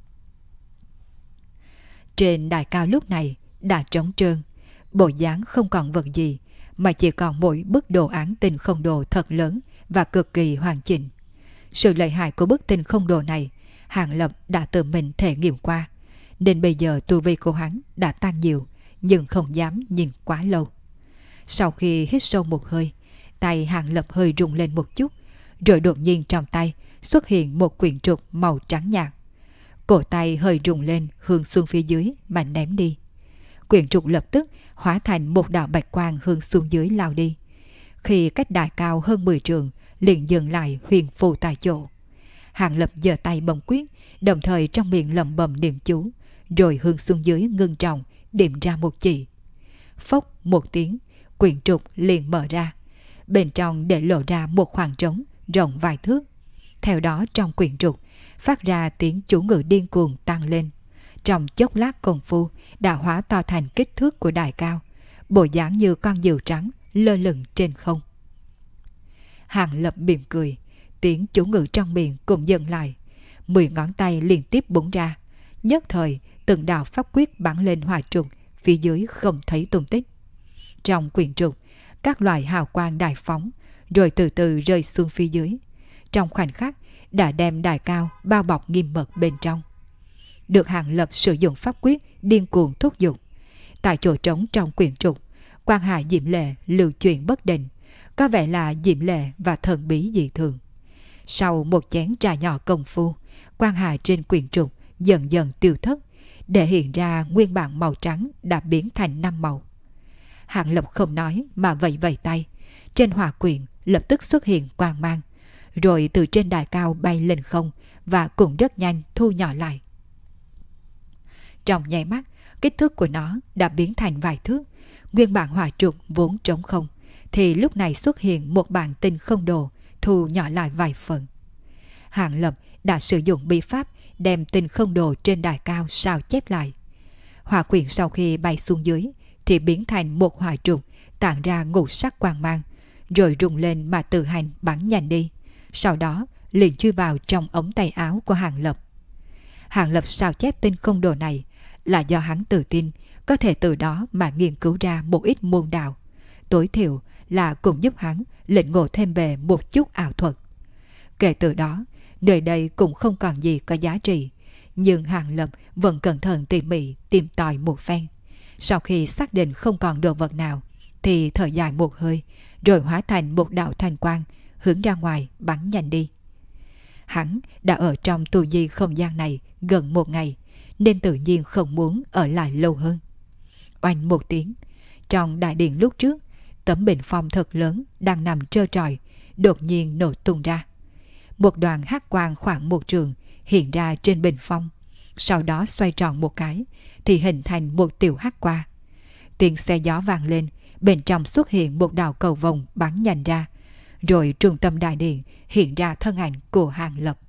Trên đài cao lúc này đã trống trơn, bộ dáng không còn vật gì, mà chỉ còn mỗi bức đồ án tinh không đồ thật lớn và cực kỳ hoàn chỉnh. Sự lợi hại của bức tinh không đồ này, Hàng Lập đã tự mình thể nghiệm qua, nên bây giờ tu vi của hắn đã tăng nhiều, nhưng không dám nhìn quá lâu. Sau khi hít sâu một hơi, tay Hàng Lập hơi rung lên một chút, rồi đột nhiên trong tay xuất hiện một quyển trục màu trắng nhạt. Cổ tay hơi rung lên hướng xuống phía dưới mà ném đi. Quyển trục lập tức hóa thành một đạo bạch quang hướng xuống dưới lao đi. Khi cách đài cao hơn 10 trượng, liền dừng lại huyền phù tại chỗ. Hàng Lập giơ tay bấm quyết, đồng thời trong miệng lẩm bẩm niệm chú, rồi hướng xuống dưới ngưng trọng điểm ra một chỉ. Phốc một tiếng, quyển trục liền mở ra. Bên trong để lộ ra một khoảng trống rộng vài thước. Theo đó trong quyển trục phát ra tiếng chú ngữ điên cuồng tăng lên. Trong chốc lát công phu đã hóa to thành kích thước của đài cao, bộ dáng như con diều trắng lơ lửng trên không. Hàng Lập mỉm cười, tiếng chú ngữ trong miệng cũng dừng lại. 10 ngón tay liên tiếp búng ra, nhất thời từng đạo pháp quyết bắn lên hỏa trục, phía dưới không thấy tung tích. Trong quyển trục, các loại hào quang đại phóng, rồi từ từ rơi xuống phía dưới. Trong khoảnh khắc đã đem đài cao bao bọc nghiêm mật bên trong. Được Hàng Lập sử dụng pháp quyết điên cuồng thúc giục. Tại chỗ trống trong quyển trục, quang hà diệm lệ lưu chuyển bất định, có vẻ là diệm lệ và thần bí dị thường. Sau một chén trà nhỏ công phu, quang hà trên quyển trục dần dần tiêu thất, để hiện ra nguyên bản màu trắng đã biến thành 5 màu. Hàng Lập không nói mà vẫy vẫy tay, trên hỏa quyển lập tức xuất hiện quang mang, rồi từ trên đài cao bay lên không và cũng rất nhanh thu nhỏ lại. Trong nháy mắt, kích thước của nó đã biến thành vài thước. Nguyên bản hỏa trục vốn trống không thì lúc này xuất hiện một bản tinh không đồ, thu nhỏ lại vài phần. Hàng Lập đã sử dụng bí pháp đem tinh không đồ trên đài cao sao chép lại. Hỏa quyển sau khi bay xuống dưới thì biến thành một hỏa trục tản ra ngũ sắc quang mang, rồi rung lên mà tự hành bắn nhanh đi, sau đó liền chui vào trong ống tay áo của Hàng Lập. Hàng Lập sao chép tinh không đồ này là do hắn tự tin có thể từ đó mà nghiên cứu ra một ít môn đạo, tối thiểu là cũng giúp hắn lĩnh ngộ thêm về một chút ảo thuật. Kể từ đó, nơi đây cũng không còn gì có giá trị, nhưng Hàng Lập vẫn cẩn thận tỉ mỉ tìm tòi một phen. Sau khi xác định không còn đồ vật nào, thì thở dài một hơi, rồi hóa thành một đạo thanh quang, hướng ra ngoài bắn nhanh đi. Hắn đã ở trong tu di không gian này gần một ngày, nên tự nhiên không muốn ở lại lâu hơn. Oanh một tiếng, trong đại điện lúc trước, tấm bình phong thật lớn đang nằm trơ trọi đột nhiên nổ tung ra. Một đoàn hắc quang khoảng một trường hiện ra trên bình phong, sau đó xoay tròn một cái thì hình thành một tiểu hắc qua. Tiếng xe gió vang lên, bên trong xuất hiện một đạo cầu vồng bắn nhanh ra, rồi trung tâm đại điện hiện ra thân ảnh của Hàng Lập.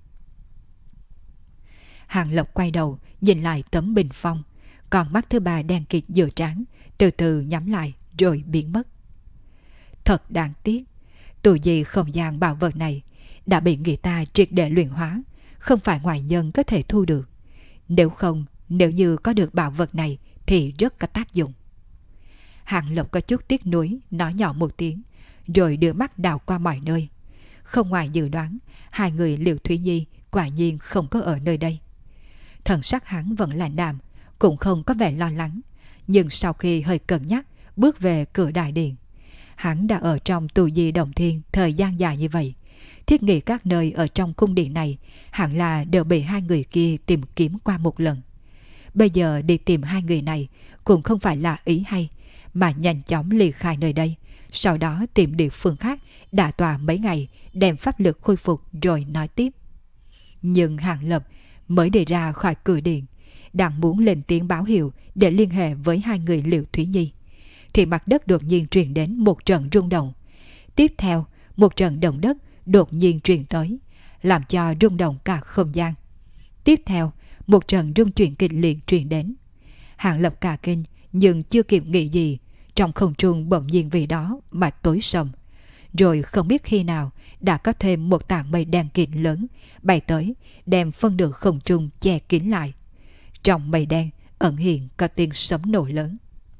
Hàng Lập quay đầu nhìn lại tấm bình phong, còn mắt thứ ba đen kịt giữa trán từ từ nhắm lại rồi biến mất. Thật đáng tiếc, tu di không gian bảo vật này đã bị người ta triệt để luyện hóa, không phải ngoại nhân có thể thu được. Nếu như có được bảo vật này thì rất có tác dụng. Hàng Lập có chút tiếc nuối nói nhỏ một tiếng, rồi đưa mắt đảo qua mọi nơi. Không ngoài dự đoán, hai người Liễu Thúy Nhi quả nhiên không có ở nơi đây. Thần sắc hắn vẫn lạnh đạm, cũng không có vẻ lo lắng, nhưng sau khi hơi cân nhắc bước về cửa đại điện, hắn đã ở trong tu di đồng thiên thời gian dài như vậy, thiết nghĩ các nơi ở trong cung điện này hẳn là đều bị hai người kia tìm kiếm qua một lần. Bây giờ đi tìm hai người này cũng không phải là ý hay, mà nhanh chóng ly khai nơi đây, sau đó tìm địa phương khác đả tọa mấy ngày, đem pháp lực khôi phục rồi nói tiếp. Nhưng Hàng Lập mới đi ra khỏi cửa điện, đang muốn lên tiếng báo hiệu để liên hệ với hai người Liễu Thúy Nhi, thì mặt đất đột nhiên truyền đến một trận rung động. Tiếp theo, một trận động đất đột nhiên truyền tới, làm cho rung động cả không gian. Tiếp theo, một trận rung chuyển kịch liệt truyền đến. Hàng Lập cả kinh, nhưng chưa kịp nghĩ gì, trong không trung bỗng nhiên vì đó mà tối sầm. Rồi không biết khi nào đã có thêm một tảng mây đen kịt lớn bay tới, đem phân nửa không trung che kín lại. Trong mây đen ẩn hiện có tiếng sấm nổ lớn.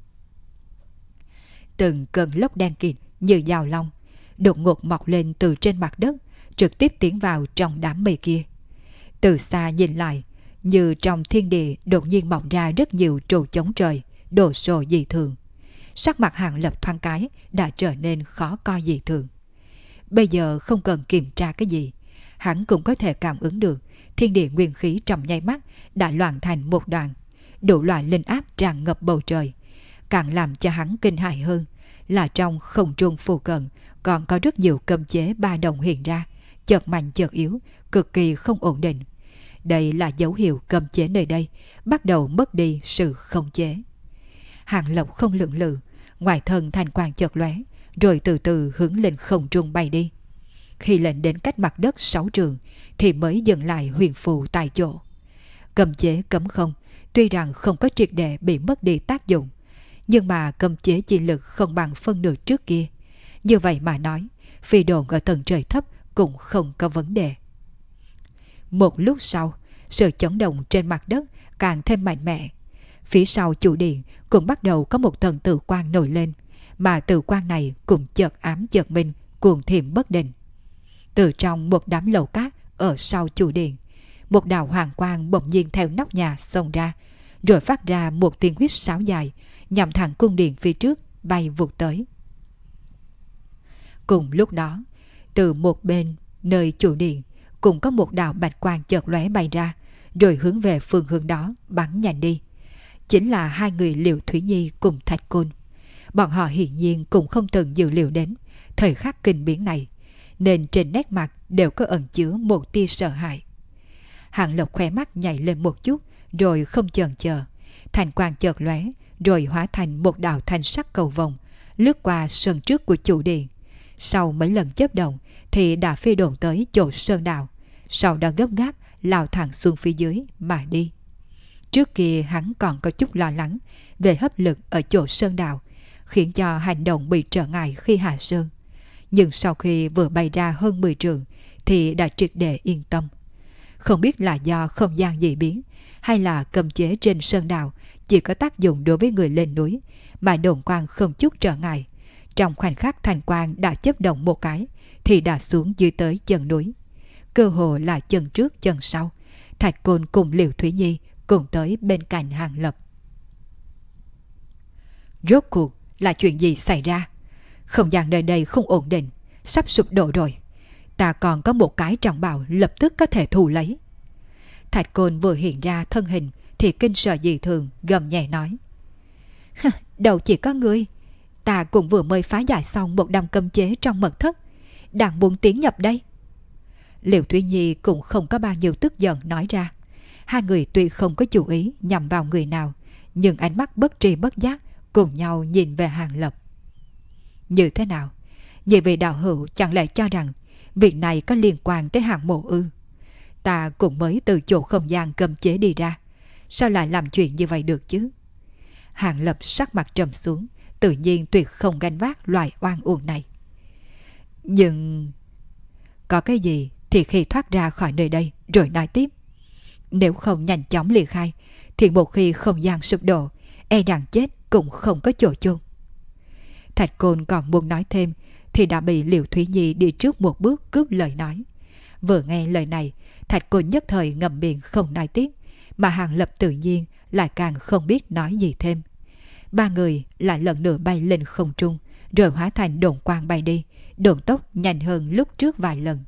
Từng cơn lốc đen kịt như dao long đột ngột mọc lên từ trên mặt đất, trực tiếp tiến vào trong đám mây kia. Từ xa nhìn lại, như trong thiên địa đột nhiên mọc ra rất nhiều trụ chống trời, đồ sộ dị thường. Sắc mặt Hàng Lập thoáng cái đã trở nên khó coi dị thường. Bây giờ không cần kiểm tra cái gì, hắn cũng có thể cảm ứng được thiên địa nguyên khí trong nháy mắt đã loạn thành một đoàn, đủ loại linh áp tràn ngập bầu trời. Càng làm cho hắn kinh hãi hơn là trong không trung phù cận còn có rất nhiều cấm chế ba đồng hiện ra, chợt mạnh chợt yếu, cực kỳ không ổn định. Đây là dấu hiệu cấm chế nơi đây bắt đầu mất đi sự khống chế. Hàng Lập không lưỡng lự, ngoài thân thanh quang chợt lóe, rồi từ từ hướng lên không trung bay đi. Khi lên đến cách mặt đất 6 trường thì mới dừng lại huyền phù tại chỗ. Cấm chế cấm không tuy rằng không có triệt để bị mất đi tác dụng, nhưng mà cấm chế chi lực không bằng phân nửa trước kia. Như vậy mà nói, phi độn ở tầng trời thấp cũng không có vấn đề. Một lúc sau, sự chấn động trên mặt đất càng thêm mạnh mẽ. Phía sau chủ điện cũng bắt đầu có một tầng tử quang nổi lên, mà tử quang này cũng chợt ám chợt minh, cuồng thiểm bất định. Từ trong một đám lầu cát ở sau chủ điện, một đạo hoàng quang bỗng nhiên theo nóc nhà xông ra, rồi phát ra một tiếng huýt sáo dài, nhằm thẳng cung điện phía trước bay vụt tới. Cùng lúc đó, từ một bên nơi chủ điện cũng có một đạo bạch quang chợt lóe bay ra, rồi hướng về phương hướng đó bắn nhanh đi. Chính là hai người Liễu Thúy Nhi cùng Thạch Côn. Bọn họ hiển nhiên cũng không từng dự liệu đến thời khắc kinh biến này, nên trên nét mặt đều có ẩn chứa một tia sợ hãi. Hàng Lập khóe mắt nhảy lên một chút, rồi không chần chờ, thành quang chợt lóe, rồi hóa thành một đạo thanh sắc cầu vồng, lướt qua sân trước của chủ điện. Sau mấy lần chớp động thì đã phi độn tới chỗ sơn đạo, sau đó gấp gáp lao thẳng xuống phía dưới mà đi. Trước kia hắn còn có chút lo lắng về hấp lực ở chỗ sơn đạo, khiến cho hành động bị trở ngại khi hạ sơn. Nhưng sau khi vừa bay ra hơn 10 trượng thì đã triệt để yên tâm. Không biết là do không gian dị biến hay là cấm chế trên sơn đạo chỉ có tác dụng đối với người lên núi, mà đồn quang không chút trở ngại. Trong khoảnh khắc thành quang đã chớp động một cái thì đã xuống dưới tới chân núi. Cơ hồ là chân trước chân sau, Thạch Côn cùng Liễu Thúy Nhi cùng tới bên cạnh Hàng Lập. Rốt cuộc là chuyện gì xảy ra? Không gian nơi đây không ổn định, sắp sụp đổ rồi. Ta còn có một cái trọng bảo lập tức có thể thu lấy. Thạch Côn vừa hiện ra thân hình thì kinh sợ dị thường, gầm nhẹ nói: Đâu chỉ có ngươi, ta cũng vừa mới phá giải xong một đám cấm chế trong mật thất, đang muốn tiến nhập đây. Liễu Thúy Nhi cũng không có bao nhiêu tức giận nói ra. Hai người tuy không có chú ý nhằm vào người nào, nhưng ánh mắt bất tri bất giác cùng nhau nhìn về Hàng Lập. Như thế nào? Nhị vị đạo hữu chẳng lẽ cho rằng việc này có liên quan tới Hàng Mộ ư? Ta cũng mới từ chỗ không gian cấm chế đi ra, sao lại làm chuyện như vậy được chứ? Hàng Lập sắc mặt trầm xuống, tự nhiên tuyệt không gánh vác loại oan uổng này. Nhưng có cái gì thì khi thoát ra khỏi nơi đây rồi nói tiếp. Nếu không nhanh chóng ly khai thì một khi không gian sụp đổ, e rằng chết cũng không có chỗ chôn. Thạch Côn còn muốn nói thêm thì đã bị Liễu Thúy Nhi đi trước một bước cướp lời nói. Vừa nghe lời này, Thạch Côn nhất thời ngậm miệng không nói tiếp, mà Hàng Lập tự nhiên lại càng không biết nói gì thêm. Ba người lại lần nữa bay lên không trung, rồi hóa thành độn quang bay đi, độn tốc nhanh hơn lúc trước vài lần.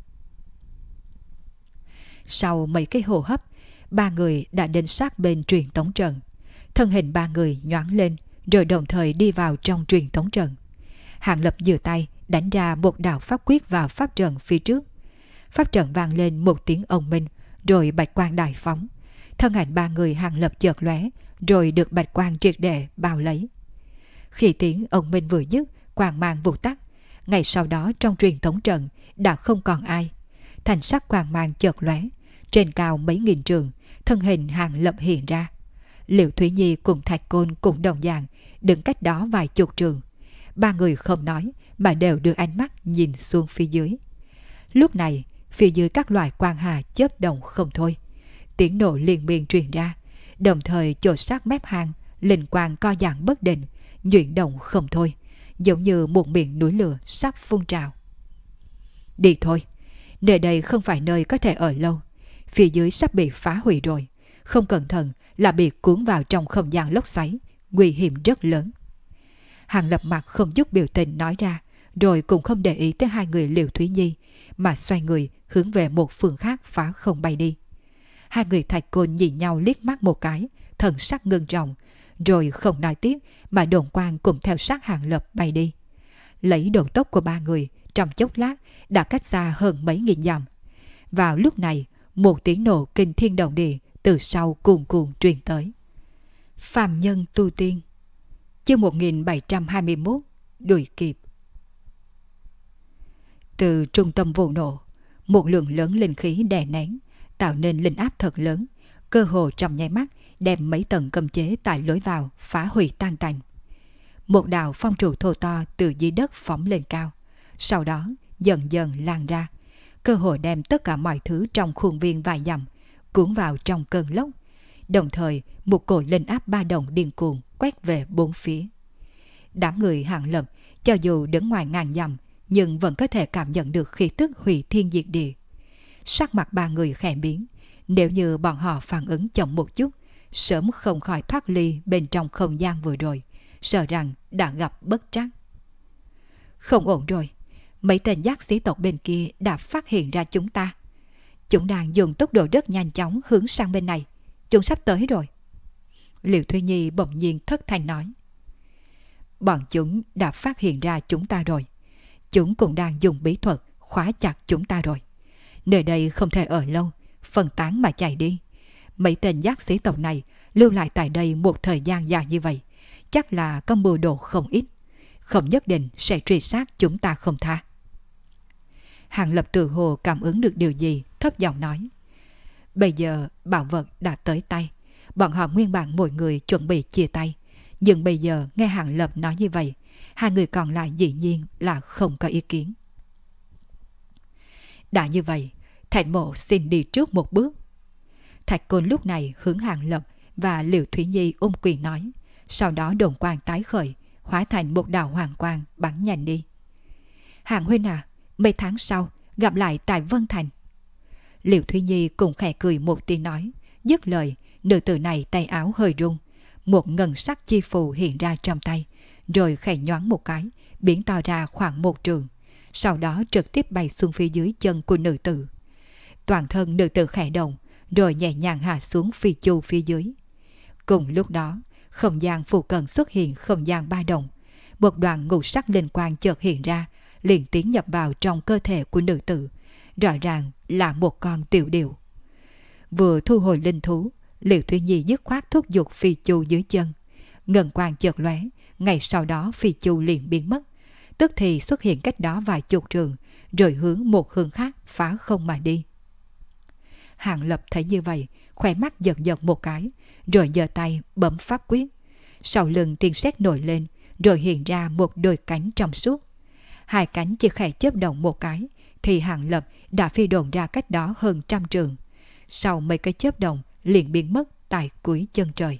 Sau mấy cái hô hấp, ba người đã đến sát bên truyền tống trận. Thân hình ba người nhoáng lên, rồi đồng thời đi vào trong truyền tống trận. Hàng Lập giơ tay đánh ra một đạo pháp quyết vào pháp trận phía trước. Pháp trận vang lên một tiếng ong minh, rồi bạch quang đại phóng. Thân ảnh ba người Hàng Lập chợt lóe, rồi được bạch quang triệt để bao lấy. Khi tiếng ong minh vừa dứt, quang mang vụt tắt. Ngay sau đó trong truyền tống trận đã không còn ai. Thành sắc quang mang chợt lóe, trên cao mấy nghìn trường, thân hình Hàng Lập hiện ra. Liễu Thúy Nhi cùng Thạch Côn cũng đồng dạng đứng cách đó vài chục trường. Ba người không nói mà đều đưa ánh mắt nhìn xuống phía dưới. Lúc này phía dưới các loại quang hà chớp động không thôi, tiếng nổ liên miên truyền ra, đồng thời chỗ sát mép hang linh quang co giãn bất định, nhuyễn động không thôi, giống như một miệng núi lửa sắp phun trào. Đi thôi, nơi đây không phải nơi có thể ở lâu, phía dưới sắp bị phá hủy rồi, không cẩn thận là bị cuốn vào trong không gian lốc xoáy, nguy hiểm rất lớn. Hàng Lập mặt không chút biểu tình nói ra, rồi cũng không để ý tới hai người Liễu Thúy Nhi, mà xoay người hướng về một phương khác phá không bay đi. Hai người Thạch Côn nhìn nhau liếc mắt một cái, thần sắc ngưng trọng, rồi không nói tiếp mà đồn quang cùng theo sát Hàng Lập bay đi. Lấy độn tốc của ba người, trong chốc lát đã cách xa hơn mấy nghìn dặm. Vào lúc này, một tiếng nổ kinh thiên động địa từ sau cuồn cuộn truyền tới. Phàm nhân tu tiên, chương 1721, đuổi kịp. Từ trung tâm vụ nổ, một lượng lớn linh khí đè nén, tạo nên linh áp thật lớn, cơ hồ trong nháy mắt đem mấy tầng cấm chế tại lối vào phá hủy tan tành. Một đạo phong trụ thô to từ dưới đất phóng lên cao, sau đó dần dần lan ra, cơ hồ đem tất cả mọi thứ trong khuôn viên vài dặm cuốn vào trong cơn lốc. Đồng thời một cổ linh áp ba động điên cuồng quét về bốn phía. Đám người Hàng Lập cho dù đứng ngoài ngàn dặm nhưng vẫn có thể cảm nhận được khí tức hủy thiên diệt địa. Sắc mặt ba người khẽ biến, nếu như bọn họ phản ứng chậm một chút, sớm không khỏi thoát ly bên trong không gian vừa rồi, sợ rằng đã gặp bất trắc. Không ổn rồi, mấy tên giác sĩ tộc bên kia đã phát hiện ra chúng ta. Chúng đang dùng tốc độ rất nhanh chóng hướng sang bên này, chúng sắp tới rồi. Liễu Thúy Nhi bỗng nhiên thất thanh nói. Bọn chúng đã phát hiện ra chúng ta rồi. Chúng cũng đang dùng bí thuật khóa chặt chúng ta rồi. Nơi đây không thể ở lâu, phân tán mà chạy đi. Mấy tên giác sĩ tộc này lưu lại tại đây một thời gian dài như vậy, chắc là có mưu đồ không ít, không nhất định sẽ truy sát chúng ta không tha. Hàng Lập tự hồ cảm ứng được điều gì, thấp giọng nói. Bây giờ bảo vật đã tới tay, bọn họ nguyên bản mỗi người chuẩn bị chia tay, nhưng bây giờ nghe Hàng Lập nói như vậy, hai người còn lại dĩ nhiên là không có ý kiến. Đã như vậy, Thạch Mộ xin đi trước một bước. Thạch Côn lúc này hướng Hàng Lập và Liễu Thúy Nhi ôm quyền nói, sau đó đồn quang tái khởi, hóa thành một đạo hoàng quang bắn nhanh đi. Hàng huynh à, mấy tháng sau gặp lại tại Vân Thành. Liễu Thúy Nhi cũng khẽ cười một tiếng nói, dứt lời, nữ tử này tay áo hơi rung, một ngân sắc chi phù hiện ra trong tay, rồi khẽ nhoáng một cái, biến to ra khoảng một trường, sau đó trực tiếp bay xuống phía dưới chân của nữ tử. Toàn thân nữ tử khẽ động, rồi nhẹ nhàng hạ xuống phi chu phía dưới. Cùng lúc đó, không gian phụ cận xuất hiện không gian ba động, một đoạn ngũ sắc linh quang chợt hiện ra, liền tiến nhập vào trong cơ thể của nữ tử, rõ ràng là một con tiểu điểu. Vừa thu hồi linh thú, Liễu Thúy Nhi dứt khoát thúc giục phi chu dưới chân, ngân quang chợt lóe, ngay sau đó phi chu liền biến mất, tức thì xuất hiện cách đó vài chục trường, rồi hướng một hướng khác phá không mà đi. Hàng Lập thấy như vậy, khóe mắt giật giật một cái, rồi giơ tay bấm pháp quyết. Sau lưng tiên sét nổi lên, rồi hiện ra một đôi cánh trong suốt. Hai cánh chỉ khẽ chớp động một cái, thì Hàng Lập đã phi độn ra cách đó hơn trăm trường. Sau mấy cái chớp động, liền biến mất tại cuối chân trời.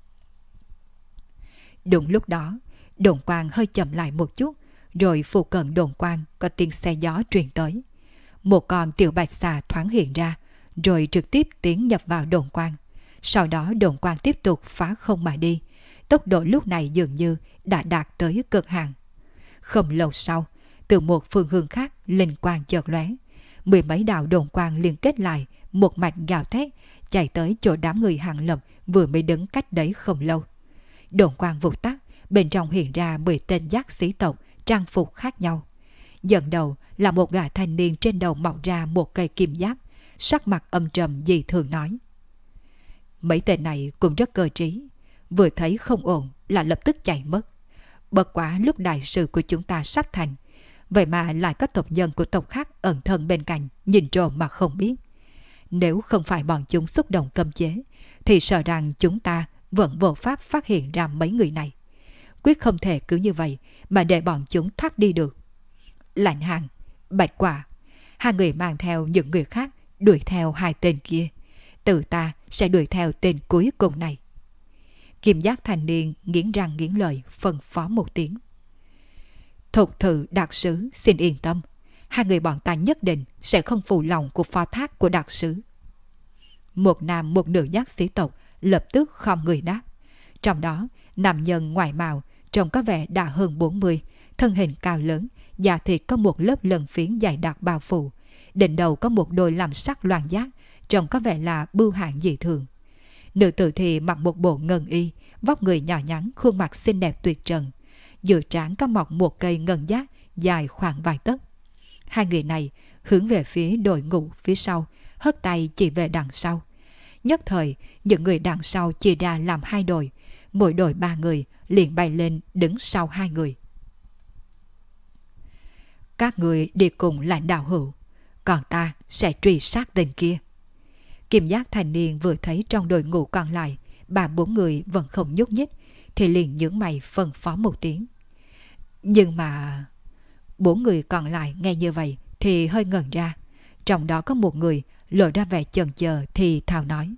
Đúng lúc đó, đồn quang hơi chậm lại một chút, rồi phụ cận đồn quang có tiếng xe gió truyền tới. Một con tiểu bạch xà thoáng hiện ra, rồi trực tiếp tiến nhập vào đồn quang. Sau đó đồn quang tiếp tục phá không mà đi, tốc độ lúc này dường như đã đạt tới cực hạn. Không lâu sau, từ một phương hướng khác linh quang chợt lóe, mười mấy đạo đồn quang liên kết lại, một mạch gào thét chạy tới chỗ đám người Hàng Lập vừa mới đứng cách đấy không lâu. Đồn quang vụt tắt, bên trong hiện ra 10 tên giác sĩ tộc trang phục khác nhau. Dẫn đầu là một gã thanh niên trên đầu mọc ra một cây kim giáp, sắc mặt âm trầm dị thường nói: mấy tên này cũng rất cơ trí, vừa thấy không ổn là lập tức chạy mất. Bất quá lúc đại sự của chúng ta sắp thành, vậy mà lại có tộc nhân của tộc khác ẩn thân bên cạnh nhìn trộm mà không biết. Nếu không phải bọn chúng xúc động cấm chế, thì sợ rằng chúng ta vẫn vô pháp phát hiện ra mấy người này. Quyết không thể cứ như vậy mà để bọn chúng thoát đi được. Lạnh Hàng, Bạch Quả, hai người mang theo những người khác đuổi theo hai tên kia. Từ ta sẽ đuổi theo tên cuối cùng này. Kim giác thanh niên nghiến răng nghiến lợi phân phó một tiếng. Thục thử đặc sứ xin yên tâm, hai người bọn ta nhất định sẽ không phụ lòng của phó thác của đặc sứ. Một nam một nữ giác sĩ tộc lập tức khom người đáp. Trong đó, nam nhân ngoại mạo trông có vẻ đã hơn 40, thân hình cao lớn, da thịt có một lớp lân phiến dày đặc bao phủ, đỉnh đầu có một đôi làm sắc loàn giác, trông có vẻ là bưu hạng dị thường. Nữ tử thì mặc một bộ ngân y, vóc người nhỏ nhắn, khuôn mặt xinh đẹp tuyệt trần, giữa trán có mọc một cây ngân giác dài khoảng vài tấc. Hai người này hướng về phía đội ngũ phía sau, hất tay chỉ về đằng sau. Nhất thời, những người đằng sau chia ra làm hai đội, mỗi đội 3 người liền bay lên đứng sau hai người. Các người đi cùng lãnh đạo hữu, còn ta sẽ truy sát tên kia. Kim giác thanh niên vừa thấy trong đội ngũ còn lại 3-4 người vẫn không nhúc nhích, thì liền nhướng mày phân phó một tiếng. Nhưng mà 4 người còn lại nghe như vậy thì hơi ngẩn ra. Trong đó có một người lộ ra vẻ chần chờ thì thào nói: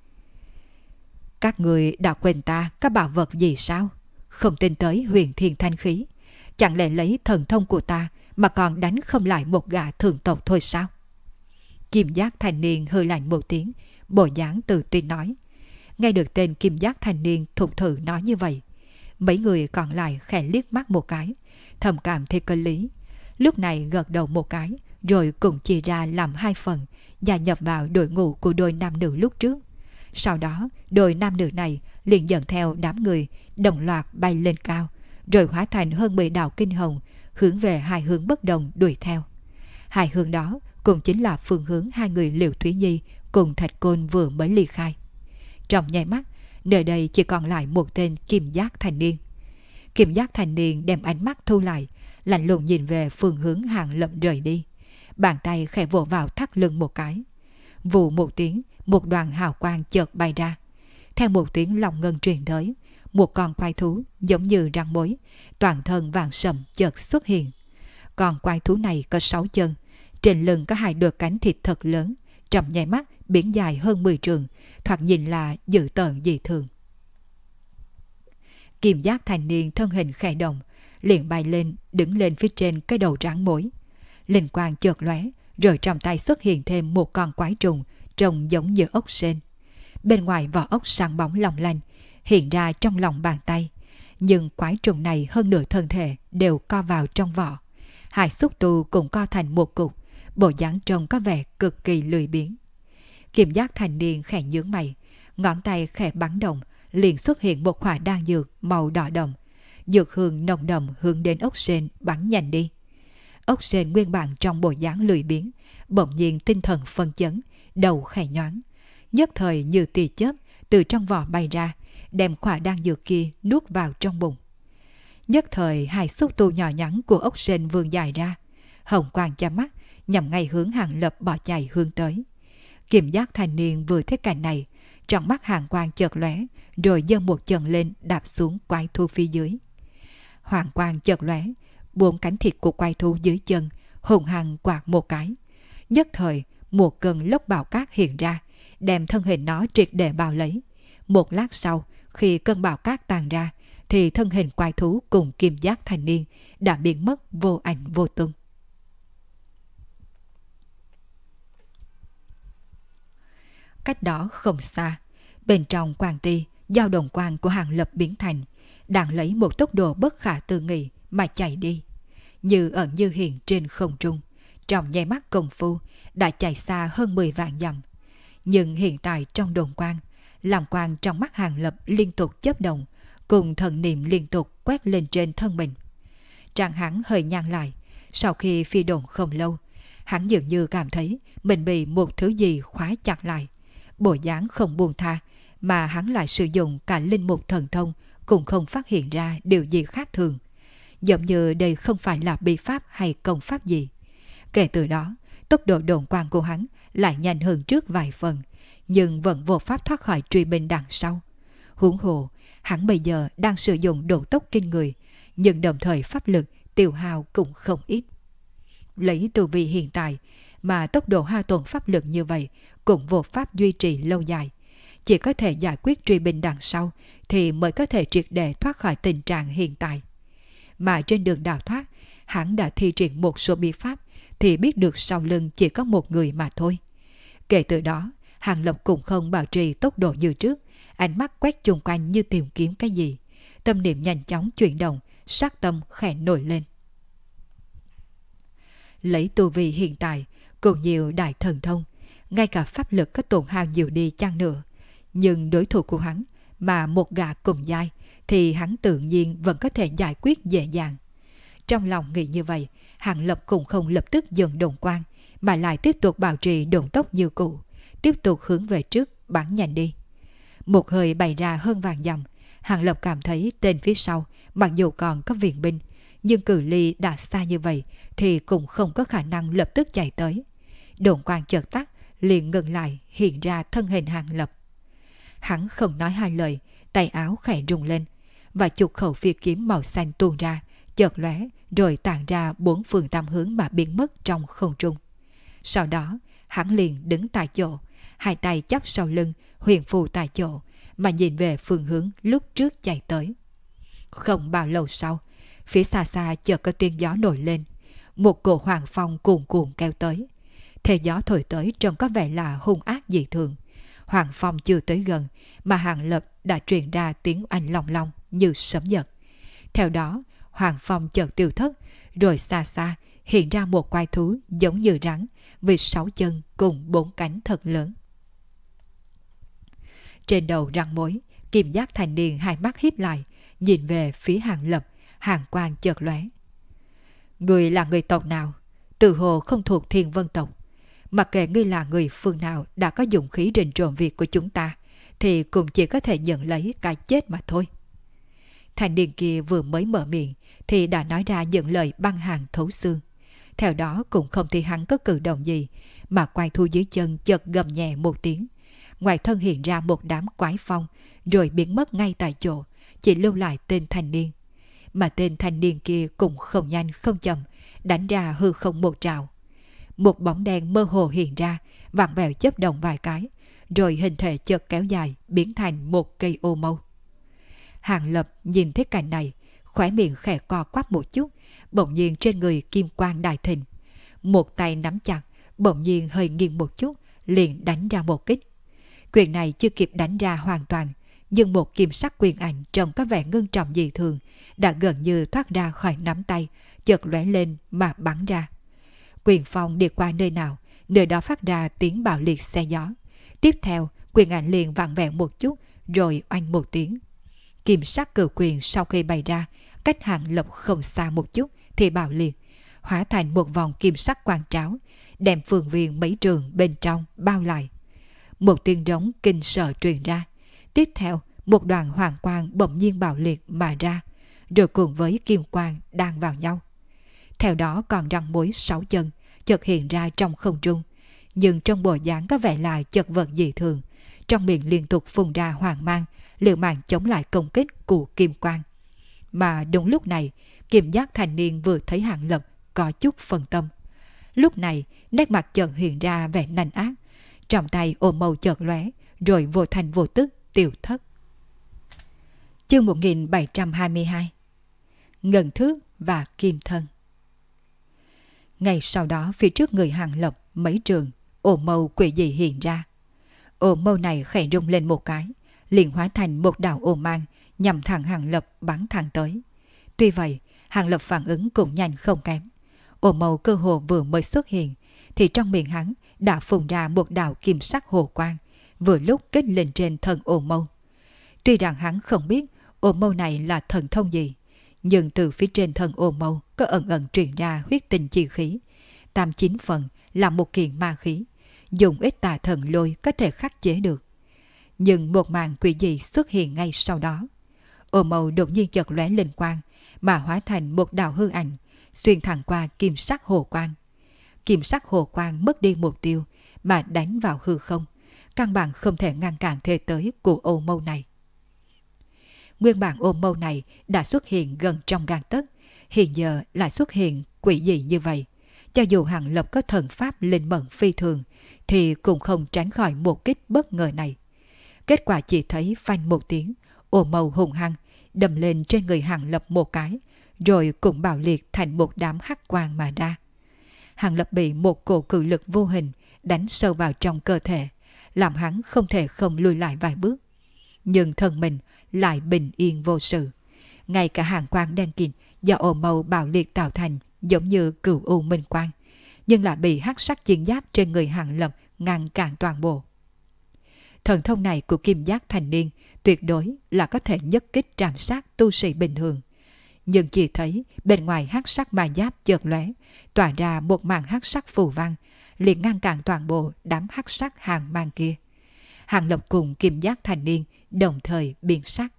các người đã quên ta có bảo vật gì sao? Không tin tới huyền thiên thanh khí, chẳng lẽ lấy thần thông của ta mà còn đánh không lại một gã thượng tộc thôi sao? Kim giác thanh niên hơi lạnh một tiếng, bộ dáng tự tin nói. Nghe được tên kim giác thanh niên thục thử nói như vậy, mấy người còn lại khẽ liếc mắt một cái, thầm cảm thấy có lý. Lúc này gật đầu một cái, rồi cùng chia ra làm hai phần, gia nhập vào đội ngũ của đôi nam nữ lúc trước. Sau đó, đôi nam nữ này liền dẫn theo đám người đồng loạt bay lên cao, rồi hóa thành hơn 10 đạo kinh hồng, hướng về hai hướng bất đồng đuổi theo. Hai hướng đó cũng chính là phương hướng hai người Liễu Thúy Nhi cùng Thạch Côn vừa mới ly khai. Trong nháy mắt, nơi đây chỉ còn lại một tên kim giác thanh niên. Kim giác thanh niên đem ánh mắt thu lại, lạnh lùng nhìn về phương hướng Hàng Lập rời đi. Bàn tay khẽ vỗ vào thắt lưng một cái. Vù một tiếng, một đoàn hào quang chợt bay ra. Theo một tiếng lòng ngân truyền tới, một con quái thú giống như răng mối, toàn thân vàng sậm chợt xuất hiện. Con quái thú này có 6 chân, Trên lưng có hai đôi cánh thịt thật lớn, trong nháy mắt biến dài hơn 10 trượng, thoạt nhìn là dữ tợn dị thường. Kim giác thanh niên thân hình khẽ động, liền bay lên, đứng lên phía trên cái đầu rắn mối. Linh quang chợt lóe, rồi trong tay xuất hiện thêm một con quái trùng trông giống như ốc sên. Bên ngoài vỏ ốc sáng bóng long lanh, hiện ra trong lòng bàn tay. Nhưng quái trùng này hơn nửa thân thể đều co vào trong vỏ. Hai xúc tu cũng co thành một cục, bộ dáng trông có vẻ cực kỳ lười biếng. Kim giác thanh niên khẽ nhướng mày, ngón tay khẽ bắn động, liền xuất hiện một khỏa đan dược màu đỏ đồng. Dược hương nồng đậm hướng đến ốc sên bắn nhanh đi. Ốc sên nguyên bản trong bộ dáng lười biếng, bỗng nhiên tinh thần phân chấn, đầu khẽ nhoáng, nhất thời như tia chớp từ trong vỏ bay ra, đem khỏa đan dược kia nuốt vào trong bụng. Nhất thời hai xúc tu nhỏ nhắn của ốc sên vươn dài ra, hồng quang chói mắt nhằm ngay hướng Hàng Lập bỏ chạy hướng tới. Kim giác thanh niên vừa thấy cảnh này, trong mắt hàng quang chợt lóe, rồi giơ một chân lên đạp xuống quái thú phía dưới. Hoàng quang chợt lóe, 4 cánh thịt của quái thú dưới chân hùng hăng quạt một cái. Nhất thời một cơn lốc bão cát hiện ra, đem thân hình nó triệt để bao lấy. Một lát sau, khi cơn bão cát tàn ra, thì thân hình quái thú cùng kim giác thanh niên đã biến mất vô ảnh vô tung. Cách đó không xa, bên trong quang ti, dao đồng quang của Hàng Lập biến thành, đang lấy một tốc độ bất khả tư nghị mà chạy đi, như ẩn như hiện trên không trung. Trong nháy mắt công phu đã chạy xa hơn 10 vạn dặm. Nhưng hiện tại trong đồn quang, làm quang trong mắt Hàng Lập liên tục chớp động, cùng thần niệm liên tục quét lên trên thân mình. Trán hắn hơi nhăn lại, sau khi phi đồn không lâu, hắn dường như cảm thấy mình bị một thứ gì khóa chặt lại. Bộ dáng không buông tha, mà hắn lại sử dụng cả linh mục thần thông cũng không phát hiện ra điều gì khác thường. Giống như đây không phải là bí pháp hay công pháp gì. Kể từ đó, tốc độ đồn quang của hắn lại nhanh hơn trước vài phần, nhưng vẫn vô pháp thoát khỏi truy binh đằng sau. Huống hồ, hắn bây giờ đang sử dụng độ tốc kinh người, nhưng đồng thời pháp lực tiêu hao cũng không ít. Lấy tu vi hiện tại mà tốc độ hao tổn pháp lực như vậy cũng vô pháp duy trì lâu dài. Chỉ có thể giải quyết truy binh đằng sau thì mới có thể triệt để thoát khỏi tình trạng hiện tại. Mà trên đường đào thoát, hắn đã thi triển một số bí pháp thì biết được sau lưng chỉ có một người mà thôi. Kể từ đó, Hàng Lập cũng không bảo trì tốc độ như trước, ánh mắt quét chung quanh như tìm kiếm cái gì. Tâm niệm nhanh chóng chuyển động, sát tâm khẽ nổi lên. Lấy tu vi hiện tại, cùng nhiều đại thần thông, ngay cả pháp lực có tổn hao nhiều đi chăng nữa, nhưng đối thủ của hắn mà một gã cùng giai thì hắn tự nhiên vẫn có thể giải quyết dễ dàng. Trong lòng nghĩ như vậy, Hàng Lập cũng không lập tức dừng đồn quang, mà lại tiếp tục bảo trì độn tốc như cũ, tiếp tục hướng về trước bắn nhanh đi. Một hơi bay ra hơn vạn dặm, Hàng Lập cảm thấy tên phía sau mặc dù còn có viện binh, nhưng cự ly đã xa như vậy thì cũng không có khả năng lập tức chạy tới. Đồn quang chợt tắt, liền ngừng lại, hiện ra thân hình Hàng Lập. Hắn không nói hai lời, tay áo khẽ rung lên, và chục khẩu phi kiếm màu xanh tuôn ra, chợt lóe rồi tản ra 4 phương tám hướng mà biến mất trong không trung. Sau đó, hắn liền đứng tại chỗ, hai tay chắp sau lưng, huyền phù tại chỗ, mà nhìn về phương hướng lúc trước chạy tới. Không bao lâu sau, phía xa xa chợt có tiếng gió nổi lên, một cổ hoàng phong cuồn cuộn kéo tới. Thế gió thổi tới trông có vẻ là hung ác dị thường. Hoàng phong chưa tới gần mà Hàng Lập đã truyền ra tiếng oanh long long như sấm giật. Theo đó, hoàng phong chợt tiêu thất, rồi xa xa hiện ra một quái thú giống như rắn, với 6 chân cùng 4 cánh thật lớn. Trên đầu răng mối, kim giác thanh niên hai mắt híp lại, nhìn về phía Hàng Lập, hàng quang chợt lóe. Người là người tộc nào? Tự hồ không thuộc Thiên Vân tộc. Mặc kệ ngươi là người phương nào đã có dụng khí rình trộm việc của chúng ta, thì cũng chỉ có thể nhận lấy cái chết mà thôi. Thanh niên kia vừa mới mở miệng thì đã nói ra những lời băng hàn thấu xương. Theo đó cũng không thấy hắn có cử động gì, mà quái thú dưới chân chợt gầm nhẹ một tiếng. Ngoài thân hiện ra một đám quái phong, rồi biến mất ngay tại chỗ, chỉ lưu lại tên thanh niên. Mà tên thanh niên kia cũng không nhanh không chậm, đánh ra hư không một trào. một bóng đen mơ hồ hiện ra, vặn vẹo chớp động vài cái, rồi hình thể chợt kéo dài biến thành một cây ô mâu. Hàng Lập nhìn thấy cảnh này, khóe miệng khẽ co quắp một chút, bỗng nhiên trên người kim quang đại thịnh. Một tay nắm chặt, bỗng nhiên hơi nghiêng một chút, liền đánh ra một kích. Quyền này chưa kịp đánh ra hoàn toàn, nhưng một kim sắc quyền ảnh trông có vẻ ngưng trọng dị thường đã gần như thoát ra khỏi nắm tay, chợt lóe lên mà bắn ra. Quyền phong đi qua nơi nào, nơi đó phát ra tiếng bạo liệt xe gió. Tiếp theo, quyền ảnh liền vặn vẹo một chút, rồi oanh một tiếng. Kim sắc cửu quyền sau khi bày ra, cách Hàng Lập không xa một chút thì bạo liệt, hóa thành một vòng kim sắc quang tráo, đem phương viên mấy trường bên trong bao lại. Một tiếng rống kinh sợ truyền ra. Tiếp theo, một đoàn hoàng quang bỗng nhiên bạo liệt mà ra, rồi cùng với kim quang đan vào nhau. Theo đó còn răng mối 6 chân chợt hiện ra trong không trung, nhưng trong bộ dáng có vẻ là chật vật dị thường, trong miệng liên tục phun ra hoàng mang, liều mạng chống lại công kích của kim quang. Mà đúng lúc này, Kim Giác thanh niên vừa thấy Hàng Lập có chút phân tâm. Lúc này, nét mặt chợt hiện ra vẻ nanh ác, trong tay ôm mâu chợt lóe, rồi vô thành vô tức tiêu thất. Chương 1722 Ngân Thước và Kim Thân. Ngay sau đó, phía trước người Hàng Lập mấy trường, ôm mâu quỷ dị hiện ra. Ôm mâu này khẽ rung lên một cái, liền hóa thành một đạo ô mang nhằm thẳng Hàng Lập bắn thẳng tới. Tuy vậy, Hàng Lập phản ứng cũng nhanh không kém. Ôm mâu cơ hồ vừa mới xuất hiện, thì trong miệng hắn đã phun ra một đạo kim sắc hồ quang, vừa lúc kết lên trên thân ôm mâu. Tuy rằng hắn không biết ôm mâu này là thần thông gì, nhưng từ phía trên thân ôm mâu có ẩn ẩn truyền ra huyết tinh chi khí, 89 phần là một kiện ma khí, dùng ít tà thần lôi có thể khắc chế được. Nhưng một màn quỷ dị xuất hiện ngay sau đó. Ôm mâu đột nhiên chợt lóe lên quang, mà hóa thành một đạo hư ảnh, xuyên thẳng qua kim sắc hồ quang. Kim sắc hồ quang mất đi mục tiêu, mà đánh vào hư không, căn bản không thể ngăn cản thế tới của ô mâu này. Nguyên bản ô mâu này đã xuất hiện gần trong gang tấc, hiện giờ lại xuất hiện quỷ dị như vậy. Cho dù Hàng Lập có thần pháp linh mẫn phi thường, thì cũng không tránh khỏi một kích bất ngờ này. Kết quả chỉ thấy phanh một tiếng, ô mâu hùng hăng đâm lên trên người Hàng Lập một cái, rồi cũng bạo liệt thành một đám hắc quang mà ra. Hàng Lập bị một cổ cự lực vô hình đánh sâu vào trong cơ thể, làm hắn không thể không lùi lại vài bước. Nhưng thân mình lại bình yên vô sự. Ngay cả hàng quang đen kịt do ô mâu bạo liệt tạo thành giống như cửu u minh quang, nhưng lại bị hắc sắc chiến giáp trên người Hàng Lập ngăn cản toàn bộ. Thần thông này của Kim Giác thanh niên tuyệt đối là có thể nhất kích trảm sát tu sĩ bình thường. Nhưng chỉ thấy bên ngoài hắc sắc ma giáp chợt lóe, tỏa ra một màn hắc sắc phù văn, liền ngăn cản toàn bộ đám hắc sắc hàng mang kia. Hàng Lập cùng Kim Giác thanh niên đồng thời biến sắc.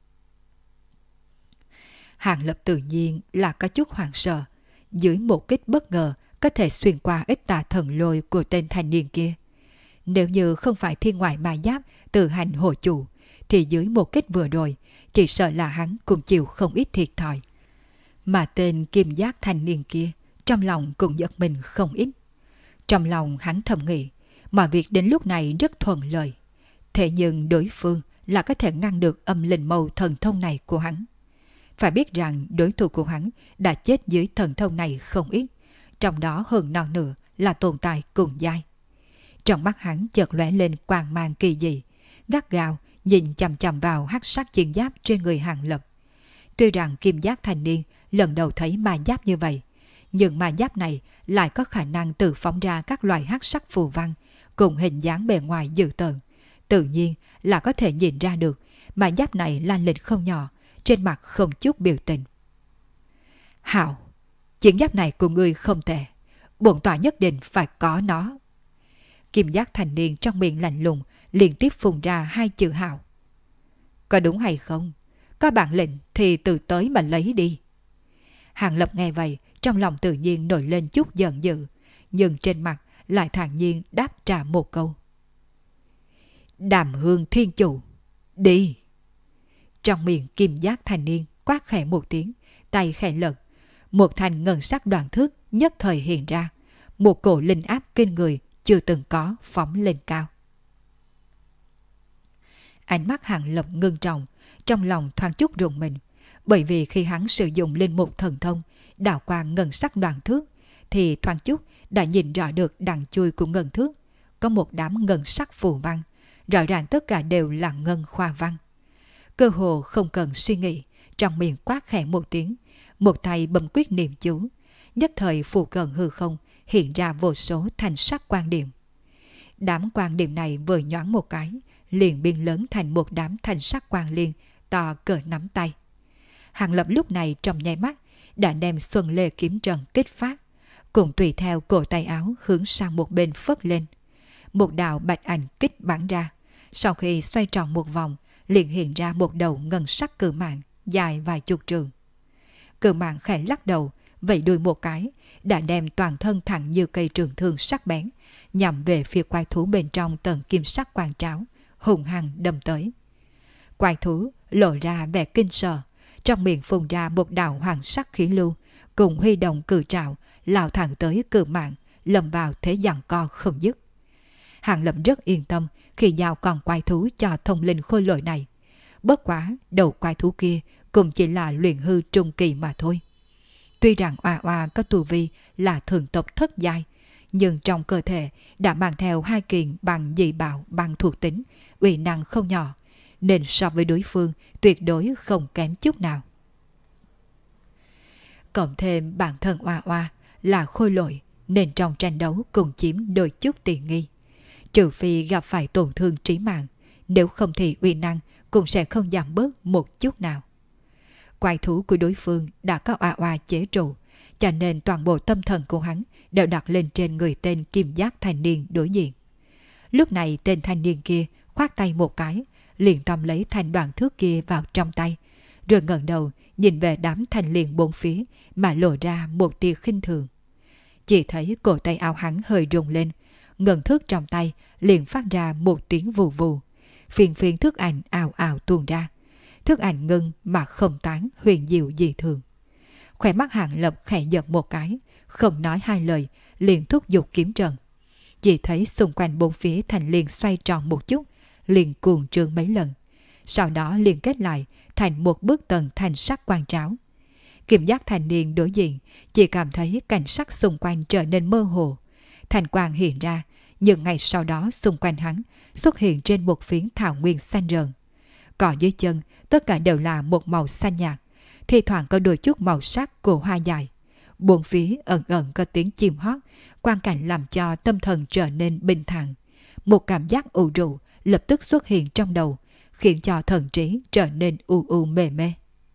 Hàng Lập tự nhiên là có chút hoảng sợ, dưới một kích bất ngờ có thể xuyên qua ít tà thần lôi của tên thanh niên kia. Nếu như không phải thiên ngoại ma giáp tự hành hộ chủ, thì dưới một kích vừa rồi, chỉ sợ là hắn cũng chịu không ít thiệt thòi. Mà tên Kim Giác thanh niên kia, trong lòng cũng giật mình không ít. Trong lòng hắn thầm nghĩ, mọi việc đến lúc này rất thuận lợi. Thế nhưng đối phương là có thể ngăn được âm linh mâu thần thông này của hắn. Phải biết rằng đối thủ của hắn đã chết dưới thần thông này không ít, trong đó hơn non nửa là tồn tại cùng giai. Trong mắt hắn chợt lóe lên quang mang kỳ dị, gắt gao nhìn chằm chằm vào hắc sắc chiến giáp trên người Hàng Lập. Tuy rằng Kim Giác thanh niên lần đầu thấy ma giáp như vậy, nhưng ma giáp này lại có khả năng tự phóng ra các loại hắc sắc phù văn cùng hình dáng bề ngoài dữ tợn. Tự nhiên là có thể nhìn ra được ma giáp này lan lịch không nhỏ, trên mặt không chút biểu tình. Hảo, chiến giáp này của ngươi không tệ, bổn tọa nhất định phải có nó. Kim Giác thanh niên trong miệng lạnh lùng liên tiếp phun ra hai chữ hảo. Có đúng hay không? Có bản lệnh thì từ tới mà lấy đi. Hàng Lập nghe vậy, trong lòng tự nhiên nổi lên chút giận dữ, nhưng trên mặt lại thản nhiên đáp trả một câu. Đàm Hương Thiên Chủ, đi! Trong miệng Kim Giác thanh niên quát khẽ một tiếng, tay khẽ lật, một thanh ngân sắc đoàn thước nhất thời hiện ra, một cổ linh áp kinh người chưa từng có phóng lên cao. Ánh mắt Hàng Lập ngưng trọng, trong lòng thoáng chút rùng mình, bởi vì khi hắn sử dụng linh mục thần thông, đảo qua ngân sắc đoàn thước, thì thoáng chút đã nhìn rõ được đằng chui của ngân thước, có một đám ngân sắc phù văn, rõ ràng tất cả đều là ngân khoa văn. Cơ hồ không cần suy nghĩ, trong miệng quát khẽ một tiếng, một tay bấm quyết niệm chú, nhất thời phù cận hư không hiện ra vô số thanh sắc quan điểm. Đám quan điểm này vừa nhoáng một cái, liền biến lớn thành một đám thanh sắc quan liên to cỡ nắm tay. Hàng Lập lúc này trong nháy mắt đã đem Xuân Lê kiếm trận kích phát, cùng tùy theo cổ tay áo hướng sang một bên phất lên. Một đạo bạch ảnh kích bắn ra, sau khi xoay tròn một vòng, liền hiện ra một đầu ngân sắc cự mãng dài vài chục trượng. Cự mãng khẽ lắc đầu, vẫy đuôi một cái, đã đem toàn thân thẳng như cây trường thương sắc bén, nhằm về phía quái thú bên trong tầng kim sắc quang tráo, hùng hăng đâm tới. Quái thú lộ ra vẻ kinh sợ, trong miệng phun ra một đạo hoàng sắc khí lưu, cùng huy động cự trảo lao thẳng tới cự mãng, lầm vào thế giằng co không dứt. Hàng Lập rất yên tâm khi giao con quái thú cho thông linh khôi lỗi này. Bất quá đầu quái thú kia cũng chỉ là luyện hư trung kỳ mà thôi. Tuy rằng Oa Oa có tu vi là thường tộc thất giai, nhưng trong cơ thể đã mang theo 2 kiện bằng dị bảo bằng thuộc tính, uy năng không nhỏ, nên so với đối phương tuyệt đối không kém chút nào. Cộng thêm bản thân Oa Oa là khôi lỗi, nên trong tranh đấu cùng chiếm đôi chút tiện nghi. Trừ phi gặp phải tổn thương trí mạng, nếu không thì uy năng cũng sẽ không giảm bớt một chút nào. Quái thú của đối phương đã có Oa Oa chế trụ, cho nên toàn bộ tâm thần của hắn đều đặt lên trên người tên kim giác thanh niên đối diện. Lúc này tên thanh niên kia khoát tay một cái, liền tóm lấy thanh đoàn thước kia vào trong tay, rồi ngẩng đầu nhìn về đám thanh liền bốn phía mà lộ ra một tia khinh thường. Chỉ thấy cổ tay áo hắn hơi rung lên, ngân thước trong tay liền phát ra một tiếng vù vù, phiền phiền thước ảnh ào ào tuôn ra. Thước ảnh ngưng mà không tán, huyền diệu dị thường. Khỏe mắt Hàng Lập khẽ giật một cái, không nói hai lời, liền thúc giục kiếm trận. Chỉ thấy xung quanh bốn phía thành liền xoay tròn một chút, liền cuồng trương mấy lần, sau đó liên kết lại thành một bức tầng thanh sắc quang tráo. Kim giác thanh niên đối diện chỉ cảm thấy cảnh sắc xung quanh trở nên mơ hồ, thành quang hiện ra, nhưng ngày sau đó xung quanh hắn xuất hiện trên một phiến thảo nguyên xanh rờn. Cỏ dưới chân tất cả đều là một màu xanh nhạt, thi thoảng có đôi chút màu sắc của hoa dài. Bốn phía ẩn ẩn có tiếng chim hót, quang cảnh làm cho tâm thần trở nên bình thản. Một cảm giác ủ rũ lập tức xuất hiện trong đầu, khiến cho thần trí trở nên u u mê mê.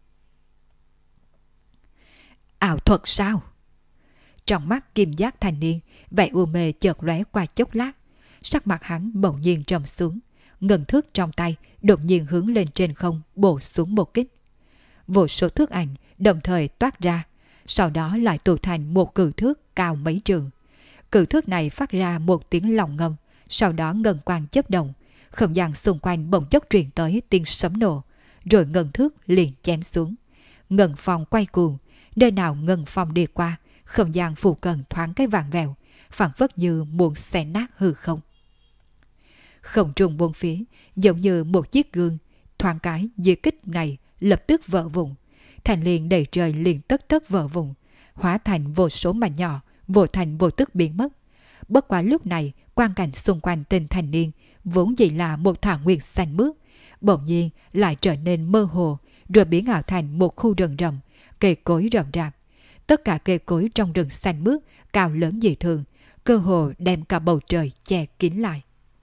Ảo thuật sao? Trong mắt kim giác thanh niên, vẻ u mê chợt lóe qua chốc lát, sắc mặt hắn bỗng nhiên trầm xuống, ngân thước trong tay đột nhiên hướng lên trên không bổ xuống một kích. Vô số thước ảnh đồng thời toát ra, sau đó lại tụ thành một cự thước cao mấy trường. Cự thước này phát ra một tiếng lòng ngâm, sau đó ngân quang chớp động, không gian xung quanh bỗng chốc truyền tới tiếng sấm nổ, rồi ngân thước liền chém xuống. Ngân phong quay cuồng, nơi nào ngân phong đi qua, không gian phù cận thoáng cái vàng vẹo, phảng phất như muốn xé nát hư không. Không trung bốn phía giống như một chiếc gương, thoáng cái dưới kích này lập tức vỡ vụn, thành liền đầy trời liền tất tất vỡ vụn, hóa thành vô số mảnh nhỏ, vô thành vô tức biến mất. Bất quá lúc này quang cảnh xung quanh tên thanh niên vốn chỉ là một thảo nguyên xanh mướt, bỗng nhiên lại trở nên mơ hồ, rồi biến ảo thành một khu rừng rậm, cây cối rậm rạp. Tất cả cây cối trong rừng xanh mướt cao lớn dị thường, cơ hồ đem cả bầu trời che kín lại.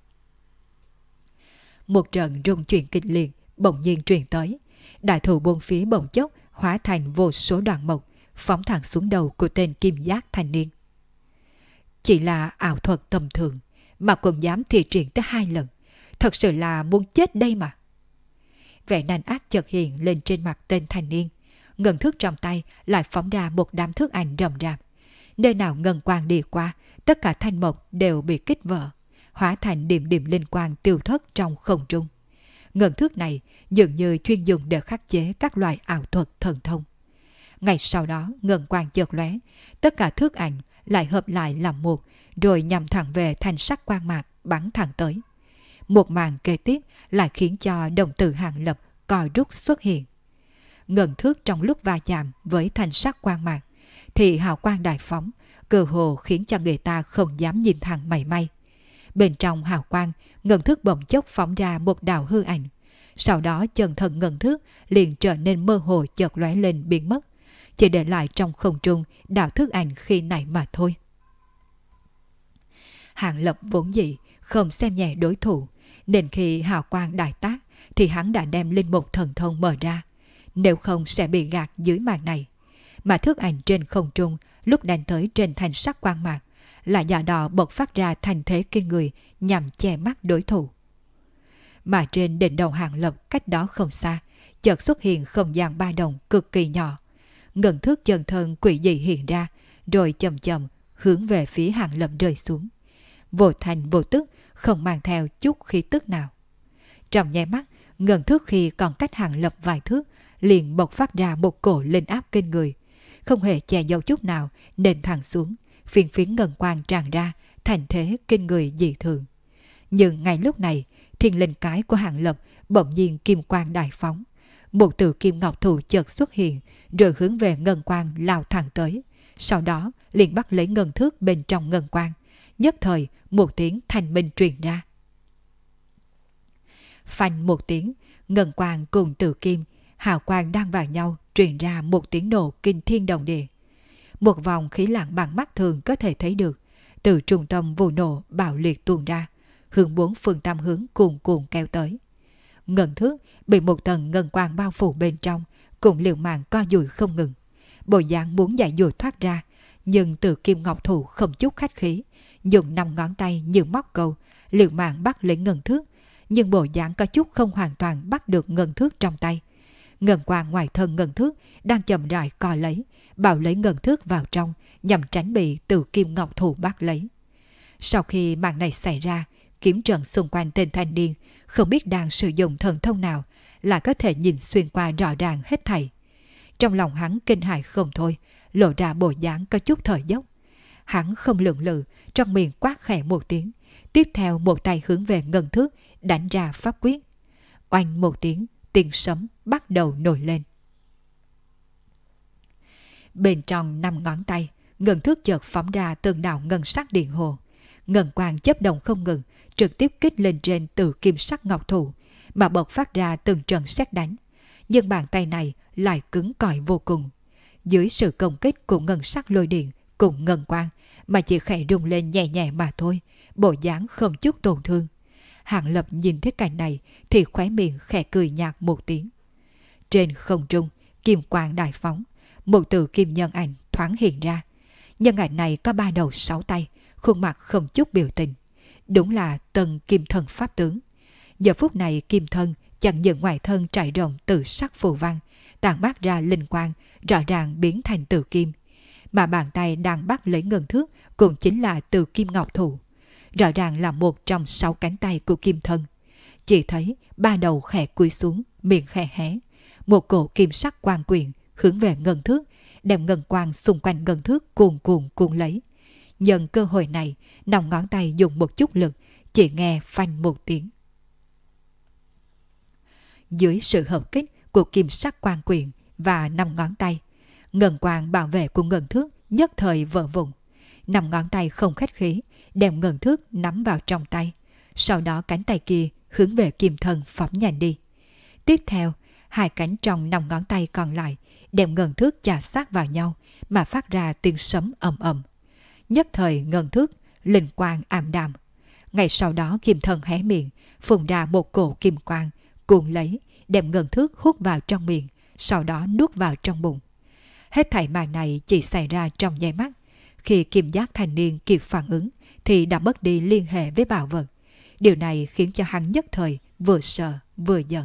Một trận rung chuyển kịch liệt bỗng nhiên truyền tới, đại thụ bốn phía bỗng chốc hóa thành vô số đoàn mộc, phóng thẳng xuống đầu của tên kim giác thanh niên. Chỉ là ảo thuật tầm thường mà còn dám thi triển tới 2 lần, thật sự là muốn chết đây mà. Vẻ nanh ác chợt hiện lên trên mặt tên thanh niên, ngân thước trong tay lại phóng ra một đám thước ảnh rầm rạp. Nơi nào ngân quang đi qua, tất cả thanh mộc đều bị kích vỡ, hóa thành điểm điểm linh quang tiêu thất trong không trung. Ngân thước này dường như chuyên dùng để khắc chế các loại ảo thuật thần thông. Ngày sau đó ngân quang chợt lóe, tất cả thước ảnh lại hợp lại làm một, rồi nhằm thẳng về thanh sắc quang mạc bắn thẳng tới. Một màn kế tiếp lại khiến cho đồng tử Hàng Lập co rút xuất hiện. Ngân thước trong lúc va chạm với thanh sắc quang mạc thì hào quang đại phóng, cơ hồ khiến cho người ta không dám nhìn thẳng mảy may. Bên trong hào quang, ngân thước bỗng chốc phóng ra một đạo hư ảnh. Sau đó chân thân ngân thước liền trở nên mơ hồ, chợt lóe lên biến mất, chỉ để lại trong không trung đạo thức ảnh khi nãy mà thôi. Hàng Lập vốn dĩ không xem nhẹ đối thủ, nên khi hào quang đại tác thì hắn đã đem linh mục thần thông mở ra, nếu không sẽ bị gạt dưới màn này. Mà thức ảnh trên không trung lúc đánh tới trên thanh sắc quang mạc là giả đỏ bộc phát ra thành thế kinh người nhằm che mắt đối thủ. Mà trên đỉnh đầu Hàng Lập cách đó không xa, chợt xuất hiện không gian ba đồng cực kỳ nhỏ. Ngân thước chân thân quỷ dị hiện ra, rồi chậm chậm hướng về phía Hàng Lập rơi xuống. Vô thành vô tức, không mang theo chút khí tức nào. Trong nháy mắt, ngân thước khi còn cách Hàng Lập vài thước, liền bộc phát ra một cổ linh áp kinh người, không hề che giấu chút nào, nền thẳng xuống, phiến phiến ngân quang tràn ra, thành thế kinh người dị thường. Nhưng ngay lúc này, thiên linh cái của Hàng Lập bỗng nhiên kim quang đại phóng, một tử kim ngọc thủ chợt xuất hiện, rồi hướng về ngân quang lao thẳng tới. Sau đó liền bắt lấy ngân thước bên trong ngân quang, nhất thời một tiếng thanh minh truyền ra. Phanh một tiếng, ngân quang cùng tử kim hào quang đang vào nhau, truyền ra một tiếng nổ kinh thiên động địa. Một vòng khí lặng bằng mắt thường có thể thấy được, từ trung tâm vụ nổ bạo liệt tuôn ra, hướng bốn phương tam hướng cuồn cuộn kéo tới. Ngân thước bị một tầng ngân quang bao phủ bên trong, cùng liều mạng co dùi không ngừng. Bộ dáng muốn giải dùi thoát ra, nhưng từ kim ngọc thủ không chút khách khí, dùng 5 ngón tay như móc câu, liều mạng bắt lấy ngân thước, nhưng bộ dáng có chút không hoàn toàn bắt được ngân thước trong tay. Ngân quang ngoài thân ngân thước đang chậm rãi co lấy, bảo lấy ngân thước vào trong, nhằm tránh bị từ kim ngọc thủ bắt lấy. Sau khi màn này xảy ra, kiếm trận xung quanh tên thanh niên không biết đang sử dụng thần thông nào, là có thể nhìn xuyên qua rõ ràng hết thảy. Trong lòng hắn kinh hãi không thôi, lộ ra bộ dáng có chút thở dốc. Hắn không lưỡng lự, trong miệng quát khẽ một tiếng, tiếp theo một tay hướng về ngân thước đánh ra pháp quyết. Oanh một tiếng, tiếng sấm bắt đầu nổi lên. Bên trong 5 ngón tay, ngân thước chợt phóng ra từng đạo ngân sắc điện hồ. Ngân quang chớp động không ngừng, trực tiếp kích lên trên từ kim sắc ngọc thủ, mà bộc phát ra từng trận sét đánh. Nhưng bàn tay này lại cứng cỏi vô cùng. Dưới sự công kích của ngân sắc lôi điện cùng ngân quang, mà chỉ khẽ rung lên nhẹ nhẹ mà thôi, bộ dáng không chút tổn thương. Hàng Lập nhìn thấy cảnh này thì khóe miệng khẽ cười nhạt một tiếng. Trên không trung, kim quang đại phóng, một từ kim nhân ảnh thoáng hiện ra. Nhân ảnh này có 3 đầu 6 tay, khuôn mặt không chút biểu tình. Đúng là Tân Kim Thân Pháp Tướng. Giờ phút này kim thân chẳng những ngoài thân trải rộng tự sắc phù văn, tản mát ra linh quang, rõ ràng biến thành tử kim. Mà bàn tay đang bắt lấy ngân thước cũng chính là từ kim ngọc thủ. Rõ ràng là một trong 6 cánh tay của kim thân. Chỉ thấy 3 đầu khẽ cúi xuống, miệng khẽ hé. Một cổ kim sắc quang quyện hướng về ngân thước, đem ngân quang xung quanh ngân thước cuồn cuộn cuốn lấy. Nhân cơ hội này, 5 ngón tay dùng một chút lực, chỉ nghe phanh một tiếng. Dưới sự hợp kích của kim sắc quang quyện và 5 ngón tay, ngân quang bảo vệ của ngân thước nhất thời vỡ vụn. 5 ngón tay không khách khí, đem ngân thước nắm vào trong tay. Sau đó cánh tay kia hướng về kim thân phóng nhanh đi. Tiếp theo, 2 cánh trong 5 ngón tay còn lại đem ngân thước chà sát vào nhau mà phát ra tiếng sấm ầm ầm. Nhất thời ngân thước linh quang ảm đạm. Ngay sau đó kim thân hé miệng, phun ra một cổ kim quang, cuộn lấy, đem ngân thước hút vào trong miệng, sau đó nuốt vào trong bụng. Hết thảy màn này chỉ xảy ra trong nháy mắt. Khi kim giác thanh niên kịp phản ứng thì đã mất đi liên hệ với bảo vật. Điều này khiến cho hắn nhất thời vừa sợ vừa giận.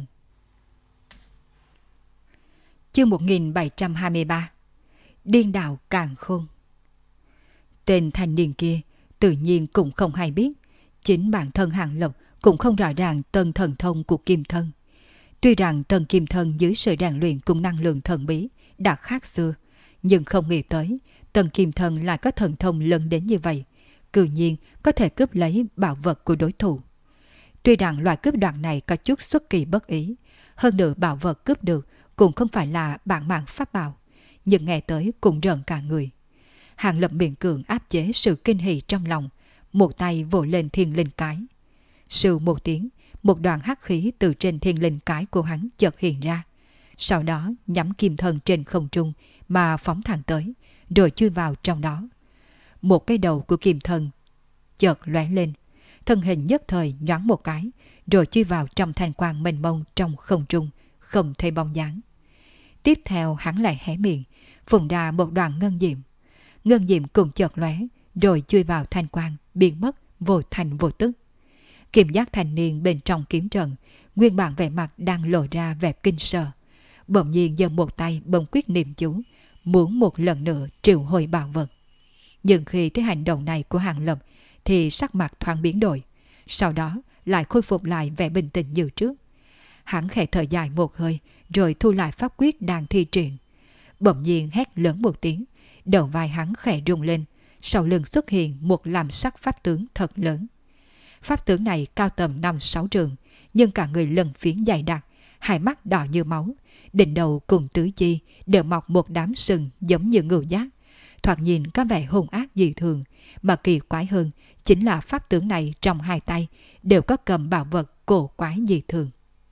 Chương 1723 Điên đạo càn khôn. Tên thanh niên kia tự nhiên cũng không hay biết, chính bản thân Hàng Lập cũng không rõ ràng tân thần thông của kim thân. Tuy rằng tân kim thân dưới sự rèn luyện cùng năng lượng thần bí đã khác xưa, nhưng không nghĩ tới Tần Kim Thần lại có thần thông lớn đến như vậy, cư nhiên có thể cướp lấy bảo vật của đối thủ. Tuy rằng loại cướp đoạt này có chút xuất kỳ bất ý, hơn nữa bảo vật cướp được cũng không phải là bản mạng pháp bảo, nhưng nghe tới cũng rợn cả người. Hàng Lập miễn cưỡng áp chế sự kinh hỉ trong lòng, một tay vỗ lên thiên linh cái. Sưu một tiếng, một đoàn hắc khí từ trên thiên linh cái của hắn chợt hiện ra. Sau đó nhắm Kim Thân trên không trung mà phóng thẳng tới, rồi chui vào trong đó. Một cái đầu của Kim Thân chợt lóe lên, thân hình nhất thời nhoáng một cái, rồi chui vào trong thanh quang mênh mông trong không trung, không thấy bóng dáng. Tiếp theo hắn lại hé miệng, phun ra một đoàn ngân diệm. Ngân diệm cùng chợt lóe, rồi chui vào thanh quang, biến mất vô thành vô tức. Kim giác thanh niên bên trong kiếm trận, nguyên bản vẻ mặt đang lộ ra vẻ kinh sợ, bỗng nhiên giơ một tay bấm quyết niệm chú, muốn một lần nữa triệu hồi bảo vật. Nhưng khi thấy hành động này của Hàng Lập thì sắc mặt thoáng biến đổi, sau đó lại khôi phục lại vẻ bình tĩnh như trước. Hắn khẽ thở dài một hơi, rồi thu lại pháp quyết đang thi triển. Bỗng nhiên hét lớn một tiếng, đầu vai hắn khẽ rung lên, sau lưng xuất hiện một làm sắc pháp tướng thật lớn. Pháp tướng này cao tầm 5-6 trượng, nhưng cả người lân phiến dày đặc, hai mắt đỏ như máu, đỉnh đầu cùng tứ chi đều mọc một đám sừng giống như ngưu giác, thoạt nhìn có vẻ hung ác dị thường, mà kỳ quái hơn chính là pháp tướng này trong hai tay đều có cầm bảo vật cổ quái dị thường.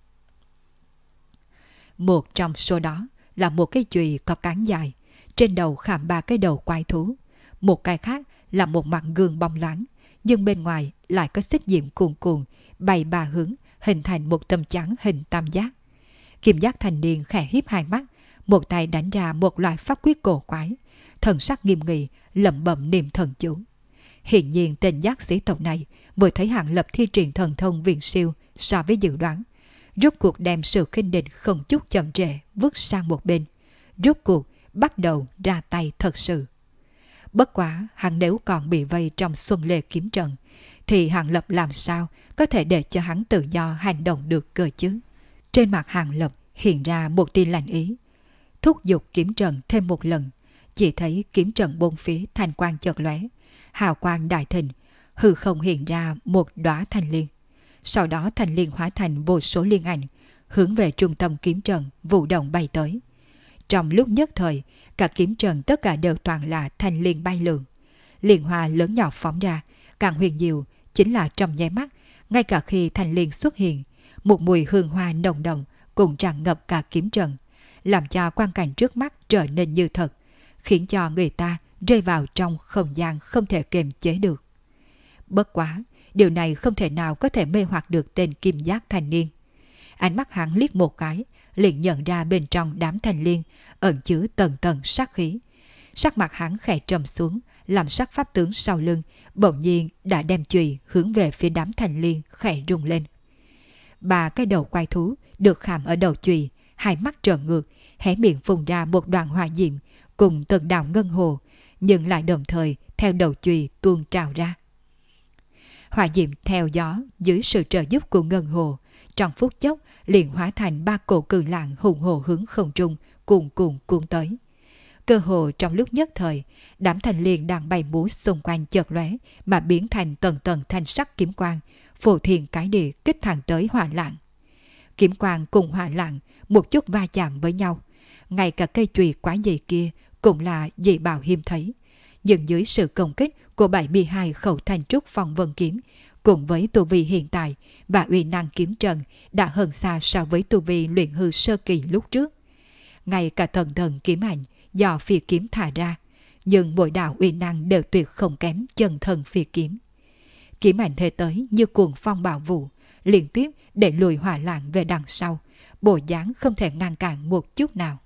Một trong số đó là một cái chùy có cán dài, trên đầu khảm 3 cái đầu quái thú, một cái khác là một mặt gương bóng loáng, nhưng bên ngoài lại có xích diệm cuồn cuộn bay 3 hướng, hình thành một tấm chắn hình tam giác. Kim giác thanh niên khẽ híp hai mắt, một tay đánh ra một loại pháp quyết cổ quái, thần sắc nghiêm nghị, lẩm bẩm niệm thần chú. Hiển nhiên tên giác sĩ tộc này vừa thấy Hàng Lập thi triển thần thông viễn siêu so với dự đoán, rốt cuộc đem sự khinh địch không chút chậm trễ vứt sang một bên, rốt cuộc bắt đầu ra tay thật sự. Bất quá hắn nếu còn bị vây trong Xuân Lê kiếm trận, thì Hàng Lập làm sao có thể để cho hắn tự do hành động được cơ chứ? Trên mặt Hàng Lập hiện ra một tia lạnh ý, thúc giục kiếm trận thêm một lần. Chỉ thấy kiếm trận bốn phía thanh quang chợt lóe, hào quang đại thịnh, hư không hiện ra một đóa thanh liên. Sau đó thanh liên hóa thành vô số liên ảnh, hướng về trung tâm kiếm trận vũ động bay tới. Trong lúc nhất thời, cả kiếm trận tất cả đều toàn là thanh liên bay lượn. Liên hoa lớn nhỏ phóng ra, càng huyền diệu chính là trong nháy mắt, ngay cả khi thanh liên xuất hiện, một mùi hương hoa nồng đậm cũng tràn ngập cả kiếm trận, làm cho quang cảnh trước mắt trở nên như thật, khiến cho người ta rơi vào trong không gian không thể kiềm chế được. Bất quá, điều này không thể nào có thể mê hoặc được tên kim giác thanh niên. Ánh mắt hắn liếc một cái, liền nhận ra bên trong đám thanh liên ẩn chứa tầng tầng sát khí. Sắc mặt hắn khẽ trầm xuống, làm sắc pháp tướng sau lưng bỗng nhiên đã đem chùy hướng về phía đám thanh liên khẽ rung lên. 3 cái đầu quái thú được khảm ở đầu chùy, hai mắt trợn ngược, hé miệng phun ra một đoàn hỏa diệm cùng từng đạo ngân hồ, nhưng lại đồng thời theo đầu chùy tuôn trào ra. Hỏa diệm theo gió dưới sự trợ giúp của ngân hồ, trong phút chốc liền hóa thành 3 cổ cự lạng hùng hồ hướng không trung cuồn cuộn cuốn tới. Cơ hồ trong lúc nhất thời, đám thanh liên đang bay múa xung quanh chợt lóe mà biến thành tầng tầng thanh sắc kiếm quang, phổ thiên cái địa kích thẳng tới hỏa lạng. Kiếm quang cùng hỏa lạng một chút va chạm với nhau, ngay cả cây chùy quái dị kia cũng là dị bảo hiếm thấy. Nhưng dưới sự công kích của 72 khẩu thanh trúc phong vân kiếm, cùng với tu vi hiện tại và uy năng kiếm trận đã hơn xa so với tu vi luyện hư sơ kỳ lúc trước. Ngay cả thần thần kiếm ảnh do phi kiếm thả ra, nhưng mỗi đạo uy năng đều tuyệt không kém chân thần phi kiếm. Kiếm ảnh thế tới như cuồng phong bạo vũ, liên tiếp để lùi hỏa lạng về đằng sau, bộ dáng không thể ngăn cản một chút nào.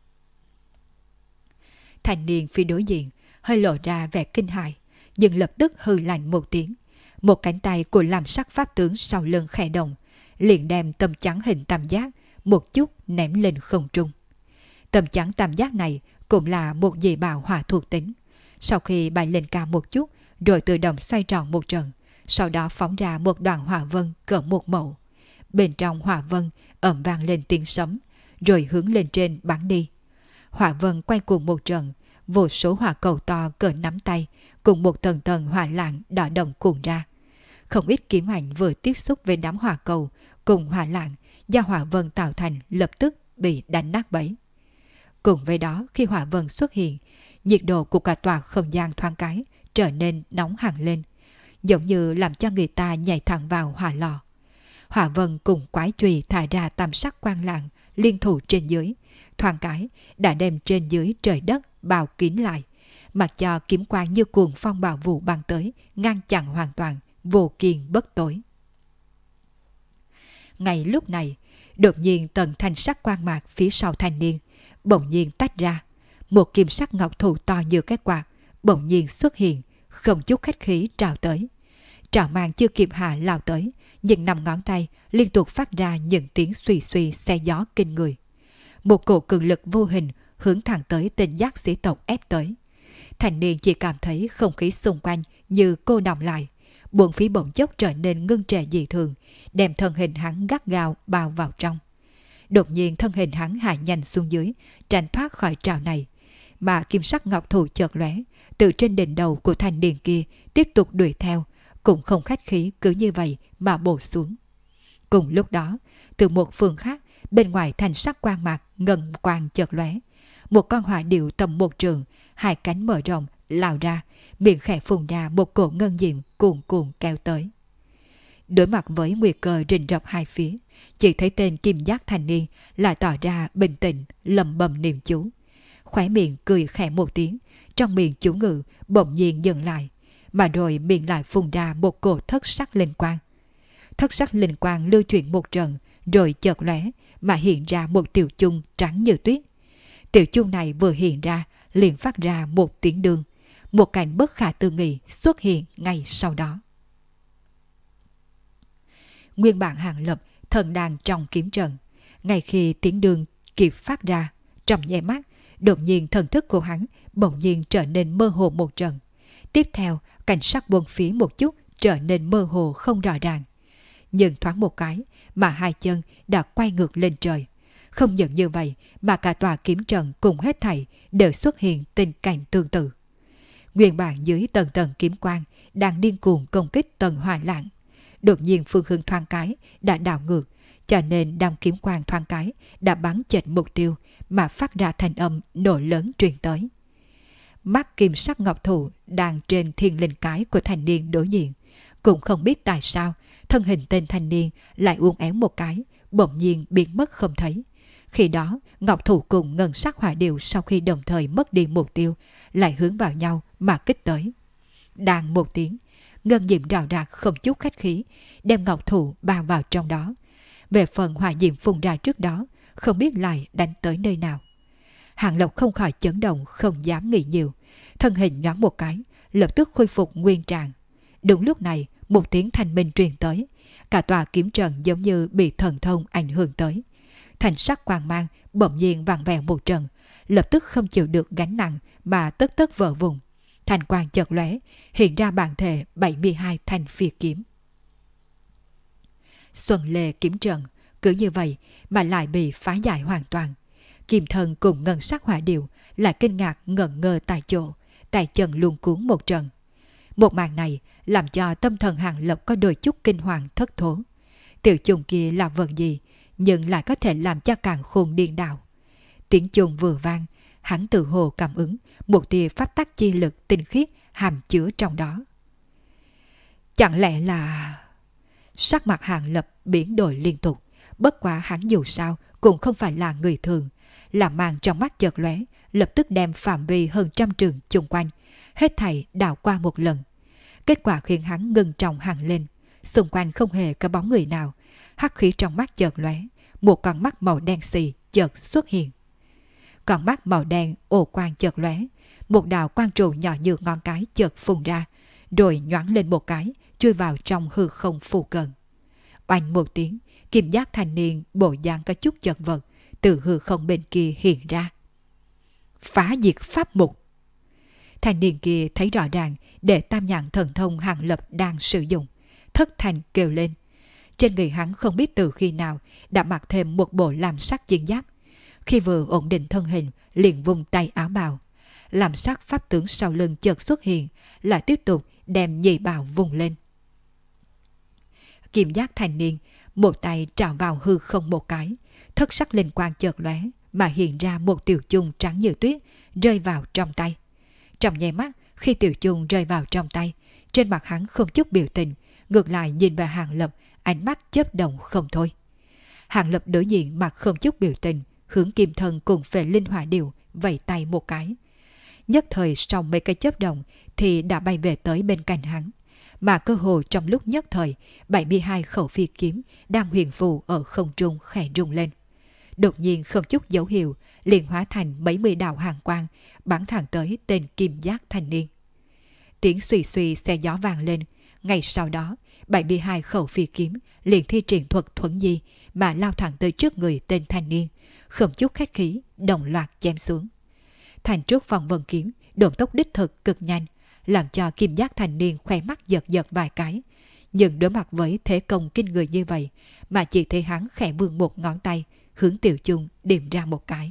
Thanh niên phía đối diện hơi lộ ra vẻ kinh hãi, nhưng lập tức hừ lạnh một tiếng. Một cánh tay của làm sắc pháp tướng sau lưng khẽ động, liền đem tấm chắn hình tam giác một chút ném lên không trung. Tấm chắn tam giác này cũng là một dị bảo hỏa thuộc tính. Sau khi bay lên cao một chút, rồi tự động xoay tròn một trận, sau đó phóng ra một đoàn hỏa vân cỡ một mẫu. Bên trong hỏa vân ầm vang lên tiếng sấm, rồi hướng lên trên bắn đi. Hỏa vân quay cuồng một trận, vô số hỏa cầu to cỡ nắm tay cùng một tầng tầng hỏa lạng đỏ đồng cuồn ra. Không ít kiếm ảnh vừa tiếp xúc với đám hỏa cầu cùng hỏa lạng do hỏa vân tạo thành lập tức bị đánh nát bấy. Cùng với đó, khi hỏa vân xuất hiện, nhiệt độ của cả tòa không gian thoáng cái trở nên nóng hẳn lên, giống như làm cho người ta nhảy thẳng vào hỏa lò. Hỏa vân cùng quái chùy thả ra tam sắc quang lạng liên thủ trên dưới, thoáng cái đã đem trên dưới trời đất bao kín lại, mặc cho kiếm quang như cuồng phong bão vụ băng tới, ngăn chặn hoàn toàn, vô kiên bất tối. Ngay lúc này, đột nhiên tầng thanh sắc quang mạc phía sau thanh niên bỗng nhiên tách ra, một kim sắc ngọc thủ to như cái quạt bỗng nhiên xuất hiện, không chút khách khí trào tới. Trảo mang chưa kịp hạ lao tới, nhưng 5 ngón tay liên tục phát ra những tiếng suy suy xe gió kinh người. Một cổ cường lực vô hình hướng thẳng tới tên giác sĩ tộc ép tới. Thành niên chỉ cảm thấy không khí xung quanh như cô đọng lại, buồn phí bỗng chốc trở nên ngưng trệ dị thường, đem thân hình hắn gắt gao bao vào trong. Đột nhiên thân hình hắn hạ nhanh xuống dưới, tránh thoát khỏi trào này, mà kim sắc ngọc thủ chợt lóe, từ trên đỉnh đầu của thanh niên kia tiếp tục đuổi theo, cũng không khách khí cứ như vậy mà bổ xuống. Cùng lúc đó, từ một phương khác, bên ngoài thanh sắc quang mạc ngân quang chợt lóe, một con hỏa điểu tầm 1 trượng, hai cánh mở rộng lao ra, miệng khẽ phun ra một cổ ngân diệm cuồn cuộn kéo tới. Đối mặt với nguy cơ rình rập hai phía, chỉ thấy tên kim giác thanh niên lại tỏ ra bình tĩnh, lẩm bẩm niệm chú, khóe miệng cười khẽ một tiếng, trong miệng chú ngữ bỗng nhiên dừng lại, mà rồi miệng lại phun ra một cổ thất sắc linh quang. Thất sắc linh quang lưu chuyển một trận, rồi chợt lóe mà hiện ra một tiểu chung trắng như tuyết. Tiểu chung này vừa hiện ra liền phát ra một tiếng đương, một cảnh bất khả tư nghị xuất hiện ngay sau đó. Nguyên bản Hàng Lập thần đang trong kiếm trận, ngay khi tiếng đương kịp phát ra, trong nháy mắt, đột nhiên thần thức của hắn bỗng nhiên trở nên mơ hồ một trận. Tiếp theo, cảnh sắc bốn phía một chút trở nên mơ hồ không rõ ràng. Nhưng thoáng một cái mà hai chân đã quay ngược lên trời. Không những như vậy mà cả tòa kiếm trận cùng hết thảy đều xuất hiện tình cảnh tương tự. Nguyên bản dưới tầng tầng kiếm quang đang điên cuồng công kích tầng hỏa lạng, đột nhiên phương hướng thoáng cái đã đảo ngược, cho nên đam kiếm quang thoáng cái đã bắn chệch mục tiêu mà phát ra thanh âm nổ lớn truyền tới. Mắt kim sắc ngọc thủ đang trên thiên linh cái của thanh niên đối diện, cũng không biết tại sao thân hình tên thanh niên lại uốn éo một cái, bỗng nhiên biến mất không thấy. Khi đó, ngọc thủ cùng ngân sắc hỏa điệu sau khi đồng thời mất đi mục tiêu, lại hướng vào nhau mà kích tới. Đang một tiếng, ngân diệm rào rạc không chút khách khí, đem ngọc thủ bao vào trong đó. Về phần hỏa diệm phun ra trước đó, không biết lại đánh tới nơi nào. Hàng Lộc không khỏi chấn động, không dám nghĩ nhiều, thân hình nhoáng một cái, lập tức khôi phục nguyên trạng. Đúng lúc này, một tiếng thanh minh truyền tới, cả tòa kiếm trận giống như bị thần thông ảnh hưởng tới. Thành sắc quang mang bỗng nhiên vặn vẹo một trận, lập tức không chịu được gánh nặng mà tất tất vỡ vùng. Thành quang chợt lóe, hiện ra bản thể 72 thanh phi kiếm. Xuân lê kiếm trận cứ như vậy mà lại bị phá giải hoàn toàn. Kim Thần cùng ngân sắc hỏa điệu lại kinh ngạc ngẩn ngơ tại chỗ, tay chân luống cuống một trận. Một màn này làm cho tâm thần Hàng Lập có đôi chút kinh hoàng thất thố. Tiểu trùng kia là vật gì, nhưng lại có thể làm cho càng khôn điên đảo. Tiếng chuông vừa vang, hắn tự hồ cảm ứng một tia pháp tắc chi lực tinh khiết hàm chứa trong đó. Chẳng lẽ là... Sắc mặt Hàng Lập biến đổi liên tục, bất quá hắn dù sao cũng không phải là người thường, là màn trong mắt chợt lóe, lập tức đem phạm vi hơn 100 trượng chung quanh, hết thảy đảo qua một lần. Kết quả khiến hắn ngưng trọng hẳn lên, xung quanh không hề có bóng người nào, hắc khí trong mắt chợt lóe, một con mắt màu đen xì chợt xuất hiện. Con mắt màu đen ồ quang chợt lóe, một đạo quang trụ nhỏ như ngón cái chợt phun ra, rồi nhoáng lên một cái, chui vào trong hư không phù cận. Oanh một tiếng, kim giác thanh niên bộ dáng có chút chật vật từ hư không bên kia hiện ra. Phá diệt pháp mục. Thanh niên kia thấy rõ ràng để tam nhãn thần thông Hàng Lập đang sử dụng, thất thanh kêu lên. Trên người hắn không biết từ khi nào đã mặc thêm một bộ làm sắc chiến giáp. Khi vừa ổn định thân hình, liền vung tay áo bào, làm sắc pháp tướng sau lưng chợt xuất hiện, lại tiếp tục đem nhị bào vùng lên. Kim giác thanh niên một tay trào vào hư không một cái, thất sắc linh quang chợt lóe mà hiện ra một tiểu chung trắng như tuyết rơi vào trong tay. Trong nháy mắt khi tiểu chung rơi vào trong tay, trên mặt hắn không chút biểu tình, ngược lại nhìn về Hàng Lập, ánh mắt chớp động không thôi. Hàng Lập đối diện mặt không chút biểu tình, hướng Kim Thân cùng Phệ Linh Hỏa Điểu vẫy tay một cái. Nhất thời sau mấy cái chớp động thì đã bay về tới bên cạnh hắn, mà cơ hồ trong lúc nhất thời 72 khẩu phi kiếm đang huyền phù ở không trung khẽ rung lên. Đột nhiên không chút dấu hiệu liền hóa thành mấy mươi đạo hàng quang bắn thẳng tới tên kim giác thanh niên. Tiếng suy suy xe gió vang lên, ngay sau đó 72 khẩu phi kiếm liền thi triển thuật thuẫn di mà lao thẳng tới trước người tên thanh niên, không chút khách khí đồng loạt chém xuống. Thành trúc phong vân kiếm độn tốc đích thực cực nhanh, làm cho kim giác thanh niên khóe mắt giật giật vài cái, nhưng đối mặt với thế công kinh người như vậy mà chỉ thấy hắn khẽ vươn một ngón tay hướng tiểu chung điểm ra một cái.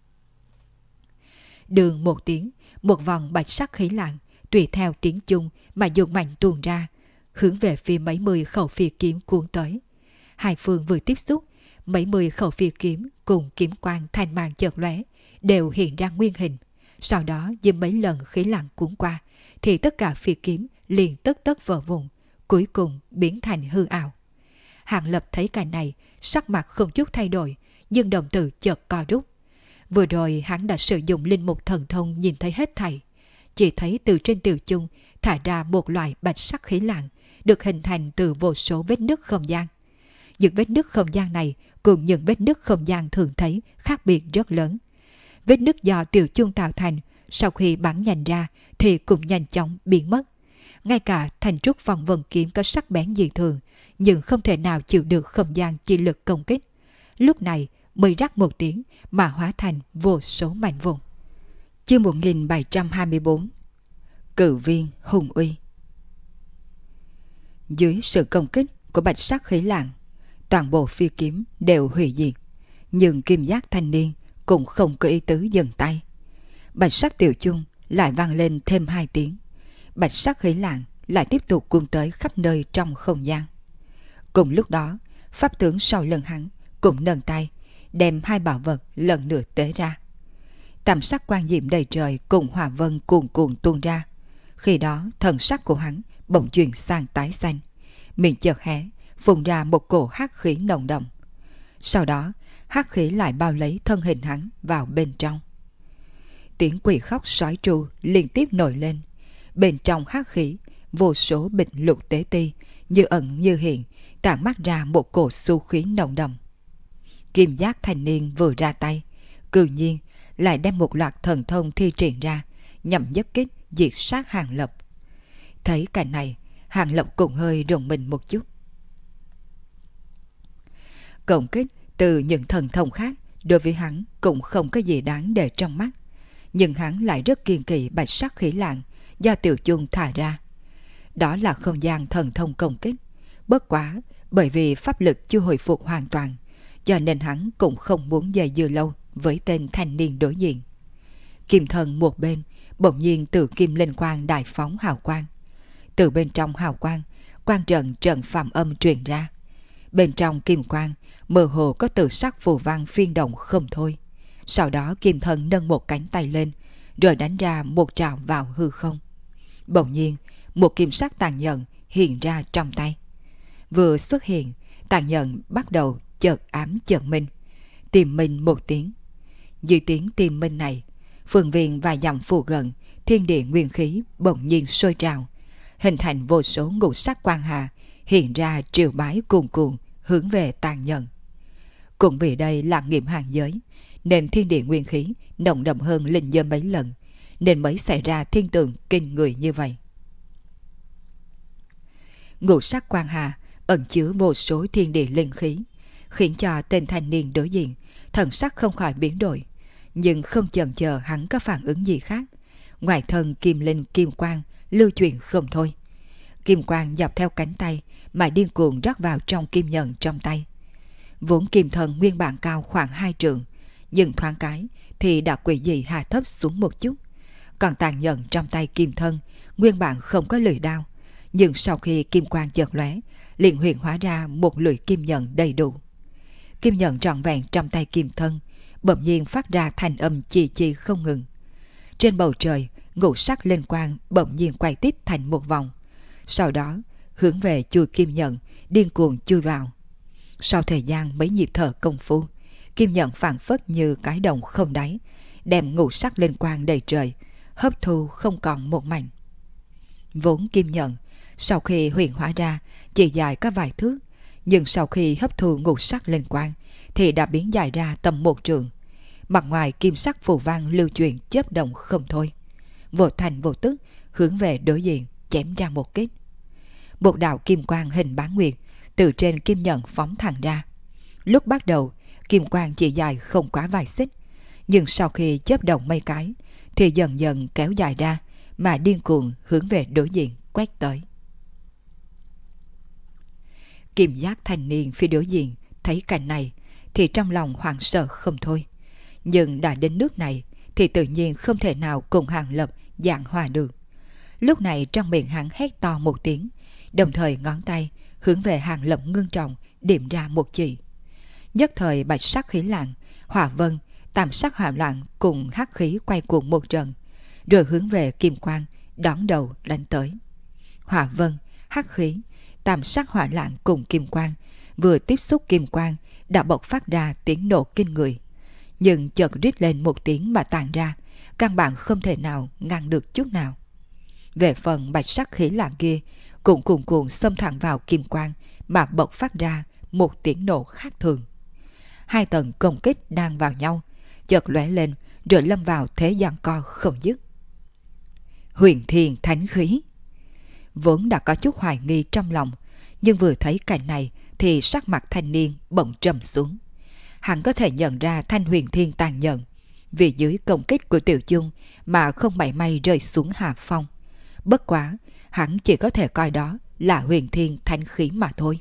Đường một tiếng, một vòng bạch sắc khí lạng tùy theo tiếng chung mà dùng mạnh tuôn ra, hướng về phía mấy mươi khẩu phi kiếm cuốn tới. Hai phương vừa tiếp xúc, mấy mươi khẩu phi kiếm cùng kiếm quang thanh mang chợt lóe đều hiện ra nguyên hình. Sau đó dìm mấy lần khí lạng cuốn qua, thì tất cả phi kiếm liền tất tất vỡ vụn, cuối cùng biến thành hư ảo. Hàng Lập thấy cảnh này, sắc mặt không chút thay đổi, nhưng đồng tử chợt co rút. Vừa rồi hắn đã sử dụng linh mục thần thông nhìn thấy hết thảy, chỉ thấy từ trên tiểu chung thả ra một loại bạch sắc khí lạng được hình thành từ vô số vết nứt không gian. Những vết nứt không gian này cùng những vết nứt không gian thường thấy khác biệt rất lớn. Vết nứt do tiểu chung tạo thành sau khi bắn nhanh ra thì cũng nhanh chóng biến mất. Ngay cả thành trúc phong vân kiếm có sắc bén dị thường, nhưng không thể nào chịu được không gian chi lực công kích. Lúc này mới rắc một tiếng mà hóa thành vô số mảnh vụn. Chương 1724 Cử viên hùng uy. Dưới sự công kích của bạch sắc khí lạng, toàn bộ phi kiếm đều hủy diệt, nhưng kim giác thanh niên cũng không có ý tứ dừng tay. Bạch sắc tiểu chung lại vang lên thêm 2 tiếng, bạch sắc khí lạng lại tiếp tục cuốn tới khắp nơi trong không gian. Cùng lúc đó, pháp tướng sau lưng hắn cũng nâng tay đem 2 bảo vật lần nữa tế ra. Tam sắc quang diệm đầy trời cùng hỏa vân cuồn cuộn tuôn ra. Khi đó thần sắc của hắn bỗng chuyển sang tái xanh, miệng chợt hé phun ra một cổ hắc khí nồng đậm. Sau đó hắc khí lại bao lấy thân hình hắn vào bên trong. Tiếng quỷ khóc sói tru liên tiếp nổi lên. Bên trong hắc khí, vô số bịch lục tế ti như ẩn như hiện tản mát ra một cổ xu khí nồng đậm. Kim giác thanh niên vừa ra tay, cư nhiên lại đem một loạt thần thông thi triển ra nhằm nhất kích diệt sát Hàng Lập. Thấy cảnh này, Hàng Lập cũng hơi rùng mình một chút. Công kích từ những thần thông khác đối với hắn cũng không có gì đáng để trong mắt, nhưng hắn lại rất kiêng kỵ bạch sắc khí lạng do tiểu chung thả ra. Đó là không gian thần thông công kích, bất quá bởi vì pháp lực chưa hồi phục hoàn toàn, cho nên hắn cũng không muốn dây dưa lâu với tên thanh niên đối diện. Kim thần một bên bỗng nhiên từ kim linh quang đại phóng hào quang. Từ bên trong hào quang, quang trận trận phạm âm truyền ra. Bên trong kim quang mơ hồ có từ sắc phù văn phiên động không thôi. Sau đó kim thần nâng một cánh tay lên, rồi đánh ra một trảo vào hư không. Bỗng nhiên một kim sắc tàn nhẫn hiện ra trong tay. Vừa xuất hiện, tàn nhẫn bắt đầu chợt ám chợt minh, tìm minh một tiếng. Dưới tiếng tìm minh này, phương viên và dặm phù gần, thiên địa nguyên khí bỗng nhiên sôi trào, hình thành vô số ngũ sắc quang hà hiện ra triều bái cuồn cuộn hướng về tàn nhẫn. Cũng vì đây là nghiệm hàng giới, nên thiên địa nguyên khí nồng đậm hơn linh giới mấy lần, nên mới xảy ra thiên tượng kinh người như vậy. Ngũ sắc quang hà ẩn chứa vô số thiên địa linh khí, khiến cho tên thanh niên đối diện thần sắc không khỏi biến đổi, nhưng không chần chờ hắn có phản ứng gì khác. Ngoài thân kim linh kim quang lưu chuyển không thôi, kim quang dọc theo cánh tay mà điên cuồng rót vào trong kim nhận trong tay. Vốn kim thần nguyên bản cao khoảng 2 trượng, nhưng thoáng cái thì đã quỷ dị hạ thấp xuống một chút, Còn tàn nhẫn trong tay Kim Thân, nguyên bản không có lưỡi đao, nhưng sau khi kim quang chợt lóe, liền hiện hóa ra một lưỡi kim nhận đầy đủ. Kim nhận trọn vẹn trong tay Kim Thân, bỗng nhiên phát ra thanh âm chi chi không ngừng. Trên bầu trời, ngũ sắc linh quang bỗng nhiên quay tít thành một vòng, sau đó hướng về chui kim nhận điên cuồng chui vào. Sau thời gian mấy nhịp thở công phu, kim nhận phảng phất như cái đồng không đáy, đem ngũ sắc linh quang đầy trời hấp thu không còn một mảnh. Vốn kim nhận sau khi huyền hóa ra chỉ dài có vài thước, nhưng sau khi hấp thu ngũ sắc linh quang thì đã biến dài ra tầm 1 trượng. Mặt ngoài kim sắc phù văn lưu chuyển chớp động không thôi, vô thành vô tức hướng về đối diện chém ra một kích. Một đạo kim quang hình bán nguyệt từ trên kim nhận phóng thẳng ra. Lúc bắt đầu, kim quang chỉ dài không quá vài xích, nhưng sau khi chớp động mấy cái thì dần dần kéo dài ra mà điên cuồng hướng về đối diện quét tới. Kim giác thanh niên phía đối diện thấy cảnh này thì trong lòng hoảng sợ không thôi, nhưng đã đến nước này thì tự nhiên không thể nào cùng Hàng Lập giảng hòa được. Lúc này trong miệng hắn hét to một tiếng, đồng thời ngón tay hướng về Hàng Lập ngưng trọng điểm ra một chỉ. Nhất thời bạch sắc khí lạng, hỏa vân, tam sắc hỏa loạn cùng hắc khí quay cuồng một trận, rồi hướng về kim quang đón đầu đánh tới. Hỏa vân, hắc khí, tam sắc hỏa loạn cùng kim quang vừa tiếp xúc kim quang đã bộc phát ra tiếng nổ kinh người, nhưng chợt rít lên một tiếng mà tàn ra, căn bản không thể nào ngăn được chút nào. Về phần bạch sắc khí lạng kia cũng cuồn cuộn xông thẳng vào kim quang mà bộc phát ra một tiếng nổ khác thường. Hai tầng công kích đang vào nhau, chợt lóe lên rồi lâm vào thế giằng co không dứt. Huyền Thiên Thánh Khí. Vốn đã có chút hoài nghi trong lòng, nhưng vừa thấy cảnh này thì sắc mặt thanh niên bỗng trầm xuống. Hắn có thể nhận ra thanh huyền thiên tàn nhẫn, vì dưới công kích của Tiểu Chung mà không mảy may rơi xuống hạ phong. Bất quá, hắn chỉ có thể coi đó là huyền thiên thánh khí mà thôi.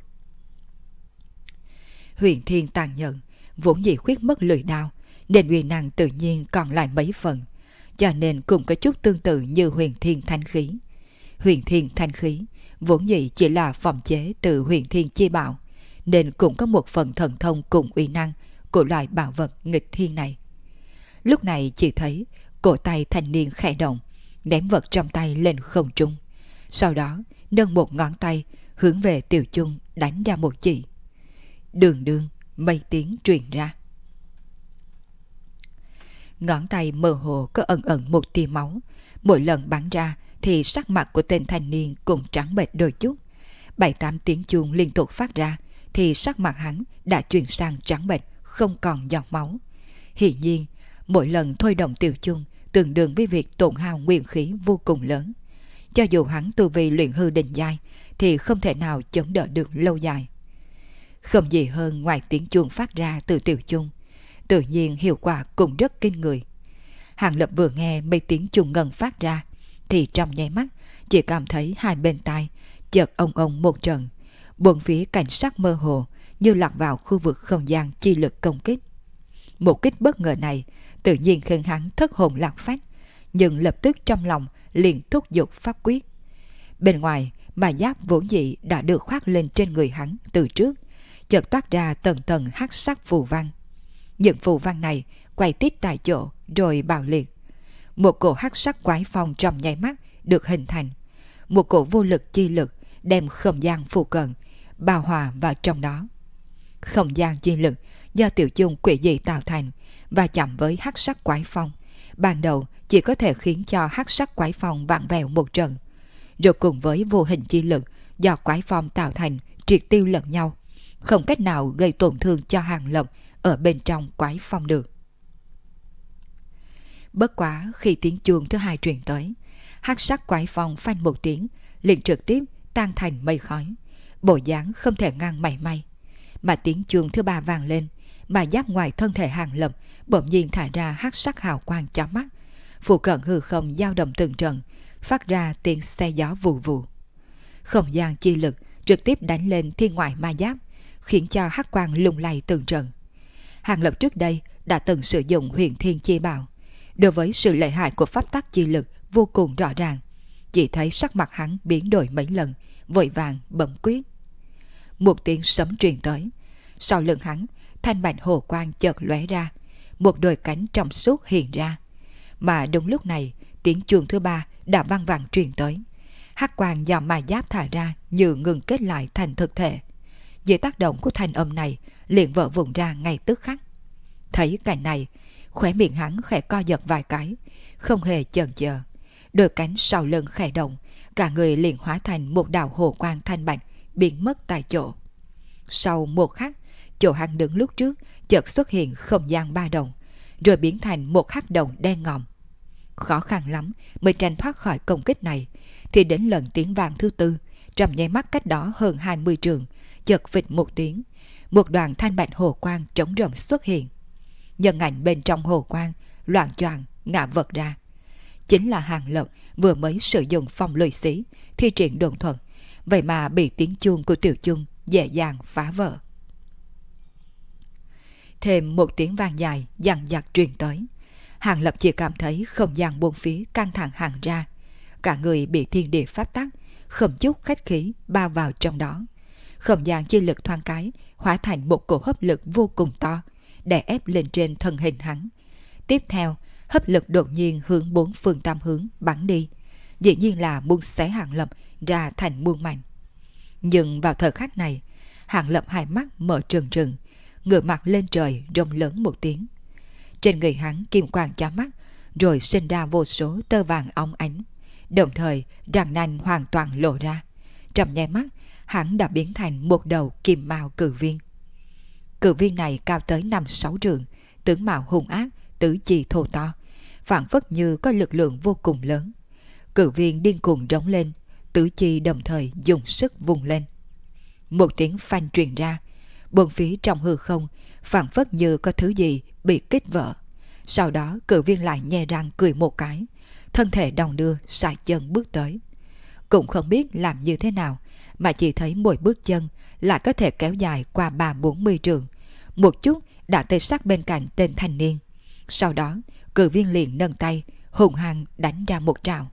Huyền thiên tàn nhẫn vốn dĩ khuyết mất lưỡi đao, nên uy năng tự nhiên còn lại mấy phần, cho nên cũng có chút tương tự như huyền thiên thanh khí. Huyền thiên thanh khí vốn dĩ chỉ là phòng chế từ huyền thiên chi bảo, nên cũng có một phần thần thông cùng uy năng của loại bảo vật nghịch thiên này. Lúc này chỉ thấy cổ tay thanh niên khẽ động, ném vật trong tay lên không trung, sau đó nâng một ngón tay hướng về Tiểu Chung đánh ra một chỉ. Đường đường mây tiếng truyền ra. Ngón tay mơ hồ có ẩn ẩn một tia máu, mỗi lần bắn ra thì sắc mặt của tên thanh niên cũng trắng bệch đôi chút. 7-8 tiếng chuông liên tục phát ra thì sắc mặt hắn đã chuyển sang trắng bệch, không còn giọt máu. Hiển nhiên, mỗi lần thôi động Tiểu Chung tương đương với việc tổn hao nguyên khí vô cùng lớn. Cho dù hắn tu vi luyện hư đỉnh giai thì không thể nào chống đỡ được lâu dài. Không gì hơn ngoài tiếng chuông phát ra từ Tiểu Chung, tự nhiên hiệu quả cũng rất kinh người. Hàng Lập vừa nghe mấy tiếng chuông ngân phát ra thì trong nháy mắt chỉ cảm thấy hai bên tai chợt ông ông một trận, bốn phía cảnh sắc mơ hồ như lọt vào khu vực không gian chi lực công kích. Một kích bất ngờ này tự nhiên khiến hắn thất hồn lạc phách, nhưng lập tức trong lòng liền thúc giục pháp quyết. Bên ngoài mà giáp vốn dĩ đã được khoác lên trên người hắn từ trước, chợt toát ra tầng tầng hắc sắc phù văn. Những phù văn này quay tít tại chỗ rồi bạo liệt. Một cổ hắc sắc quái phong trong nháy mắt được hình thành, một cổ vô lực chi lực đem không gian phụ cận bao hòa vào trong đó. Không gian chi lực do Tiểu Chung quỷ dị tạo thành và chạm với hắc sắc quái phong, ban đầu chỉ có thể khiến cho hắc sắc quái phong vặn vẹo một trận, rồi cùng với vô hình chi lực do quái phong tạo thành triệt tiêu lẫn nhau, không cách nào gây tổn thương cho Hàng Lập ở bên trong quái phong được. Bất quá khi tiếng chuông thứ hai truyền tới, hắc sắc quái phong phanh một tiếng liền trực tiếp tan thành mây khói, bộ dáng không thể ngăn mảy may. Mà tiếng chuông thứ ba vang lên, mà giáp ngoài thân thể Hàng Lập bỗng nhiên thả ra hắc sắc hào quang chói mắt, phụ cận hư không dao động từng trận, phát ra tiếng xe gió vù vù. Không gian chi lực trực tiếp đánh lên thiên ngoại ma giáp, khiến cho hắc quang lung lay từng trận. Hàng Lập trước đây đã từng sử dụng huyền thiên chi bảo, Đối với sự lợi hại của pháp tắc chi lực vô cùng rõ ràng, chỉ thấy sắc mặt hắn biến đổi mấy lần, vội vàng bấm quyết. Một tiếng sấm truyền tới, sau lưng hắn, thanh bạch hồ quang chợt lóe ra, một đôi cánh trong suốt hiện ra. Mà đúng lúc này, tiếng chuông thứ ba đã vang vang truyền tới. Hắc quang do ma giáp thả ra như ngừng kết lại thành thực thể. Dưới tác động của thanh âm này, liền vỡ vụn ra ngay tức khắc. Thấy cảnh này, khóe miệng hắn khẽ co giật vài cái, không hề chần chờ. Đôi cánh sau lưng khẽ động, cả người liền hóa thành một đạo hồ quang thanh bạch, biến mất tại chỗ. Sau một khắc, chỗ hắn đứng lúc trước chợt xuất hiện không gian ba động, rồi biến thành một hắc động đen ngòm. Khó khăn lắm mới tranh thoát khỏi công kích này, thì đến lần tiếng vang thứ tư, trong nháy mắt cách đó hơn 20 trường, chợt vịt một tiếng, một đoàn thanh bạch hồ quang trống rỗng xuất hiện. Nhân ảnh bên trong hồ quang loạng choạng ngã vật ra. Chính là Hàng Lập vừa mới sử dụng phong lôi xí thi triển đồn thuận, vậy mà bị tiếng chuông của Tiểu Chung dễ dàng phá vỡ. Thêm một tiếng vang dài dằng dặc truyền tới. Hàng Lập chỉ cảm thấy không gian buông phía căng thẳng hẳn ra, cả người bị thiên địa pháp tắc không chút khách khí bao vào trong đó. Không gian chi lực thoáng cái hóa thành một cổ hấp lực vô cùng to, đè ép lên trên thân hình hắn. Tiếp theo, hấp lực đột nhiên hướng bốn phương tam hướng bắn đi, dĩ nhiên là muốn xé Hàng Lập ra thành muôn mảnh. Nhưng vào thời khắc này, Hàng Lập hai mắt mở trừng trừng, ngửa mặt lên trời rống lớn một tiếng. Trên người hắn kim quang chói mắt, rồi sinh ra vô số tơ vàng óng ánh, đồng thời răng nanh hoàn toàn lộ ra. Trong nháy mắt, hắn đã biến thành một đầu kim mao cử viên. Cử viên này cao tới 5-6 trượng, tướng mạo hung ác, tứ chi thô to, phảng phất như có lực lượng vô cùng lớn. Cử viên điên cuồng rống lên, tứ chi đồng thời dùng sức vùng lên. Một tiếng phanh truyền ra, bốn phía trong hư không phảng phất như có thứ gì bị kích vỡ. Sau đó cử viên lại nhe răng cười một cái, thân thể đong đưa sải chân bước tới. Cũng không biết làm như thế nào mà chỉ thấy mỗi bước chân lại có thể kéo dài qua 30-40 trượng, một chút đã tới sát bên cạnh tên thanh niên. Sau đó cử viên liền nâng tay hùng hăng đánh ra một trảo.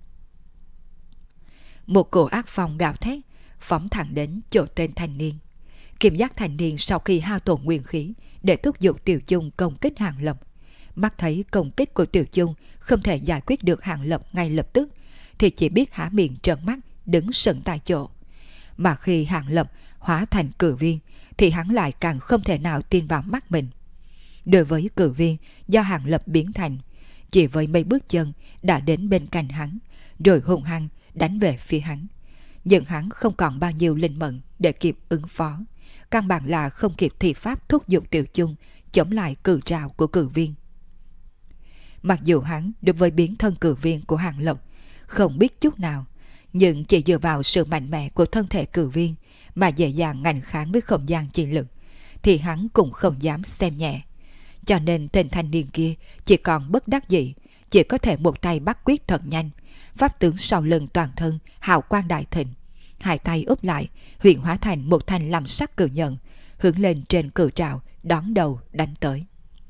Một cổ ác phong gào thét phóng thẳng đến chỗ tên thanh niên. Kim giác thanh niên sau khi hao tổn nguyên khí để thúc giục Tiểu Chung công kích Hàng Lập, mắt thấy công kích của Tiểu Chung không thể giải quyết được Hàng Lập ngay lập tức, thì chỉ biết há miệng trợn mắt đứng sững tại chỗ. Mà khi Hàng Lập hóa thành cử viên thì hắn lại càng không thể nào tin vào mắt mình. Đối với cử viên do Hàng Lập biến thành, chỉ với mấy bước chân đã đến bên cạnh hắn, rồi hung hăng đánh về phía hắn. Nhưng hắn không còn bao nhiêu linh mẫn để kịp ứng phó, căn bản là không kịp thi pháp thúc giục Tiểu Chung chống lại cử trảo của cử viên. Mặc dù hắn đối với biến thân cử viên của Hàng Lập không biết chút nào, nhưng chỉ dựa vào sự mạnh mẽ của thân thể cử viên mà dễ dàng ngạnh kháng với không gian chi lực, thì hắn cũng không dám xem nhẹ. Cho nên tên thanh niên kia chỉ còn bất đắc dĩ, chỉ có thể một tay bắt quyết thật nhanh, pháp tướng sau lưng toàn thân hào quang đại thịnh, hai tay úp lại huyện hóa thành một thanh lam sắc cử nhận, hướng lên trên cử trảo đón đầu đánh tới.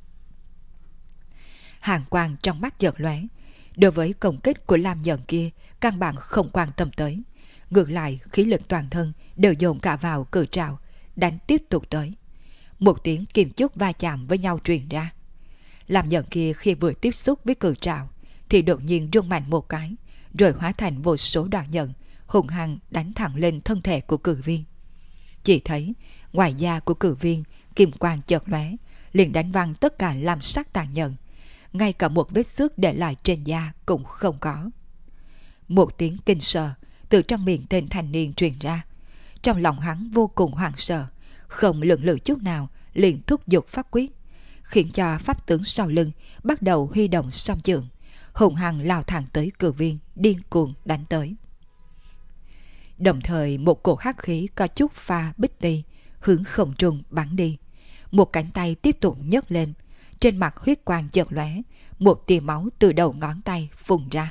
Hàn quang trong mắt chợt lóe, đối với công kích của lam nhận kia căn bản không quan tâm tới, ngược lại khí lực toàn thân đều dồn cả vào cử trảo đánh tiếp tục tới. Một tiếng kim chúc va chạm với nhau truyền ra. Lam nhận kia khi vừa tiếp xúc với cử trảo thì đột nhiên rung mạnh một cái, rồi hóa thành vô số đoạn nhận hùng hăng đánh thẳng lên thân thể của cử viên. Chỉ thấy ngoài da của cử viên kim quang chợt lóe, liền đánh văng tất cả lam sắc tàn nhẫn, ngay cả một vết xước để lại trên da cũng không có. Một tiếng kinh sợ từ trong miệng tên thanh niên truyền ra. Trong lòng hắn vô cùng hoảng sợ, không lưỡng lự chút nào liền thúc giục pháp quyết, khiến cho pháp tướng sau lưng bắt đầu huy động song chưởng, hùng hăng lao thẳng tới cử viên, điên cuồng đánh tới. Đồng thời một cổ hắc khí có chút pha bích đi hướng không trung bắn đi. Một cánh tay tiếp tục nhấc lên, trên mặt huyết quang chợt lóe, một tia máu từ đầu ngón tay phun ra.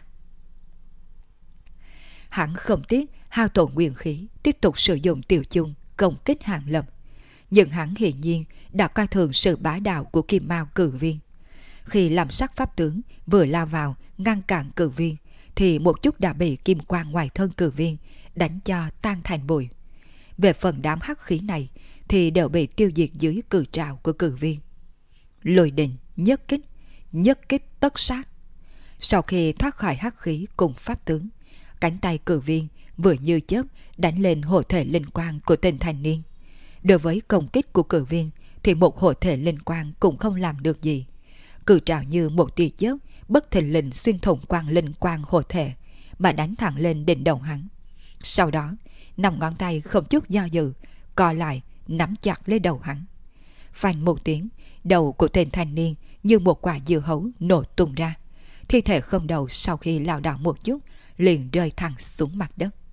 Hắn không tiếc hao tổn nguyên khí, tiếp tục sử dụng Tiểu Chung công kích Hàng Lập, nhưng hắn hiển nhiên đã coi thường sự bá đạo của kim mao cử viên. Khi làm sắc pháp tướng vừa lao vào ngăn cản cử viên, thì một chút đã bị kim quang ngoài thân cử viên đánh cho tan thành bụi. Về phần đám hắc khí này thì đều bị tiêu diệt dưới cử trảo của cử viên. Lôi đình nhất kích tất sát. Sau khi thoát khỏi hắc khí cùng pháp tướng, cánh tay cử viên vừa như chớp đánh lên hộ thể linh quang của tên thanh niên. Đối với công kích của cử viên thì một hộ thể linh quang cũng không làm được gì. Cử trảo như một tia chớp bất thình lình xuyên thủng quang linh quang hộ thể mà đánh thẳng lên đỉnh đầu hắn. Sau đó, 5 ngón tay không chút do dự co lại nắm chặt lấy đầu hắn. Phanh một tiếng, đầu của tên thanh niên như một quả dưa hấu nổ tung ra. Thi thể không đầu sau khi lảo đảo một chút liền rơi thẳng xuống mặt đất.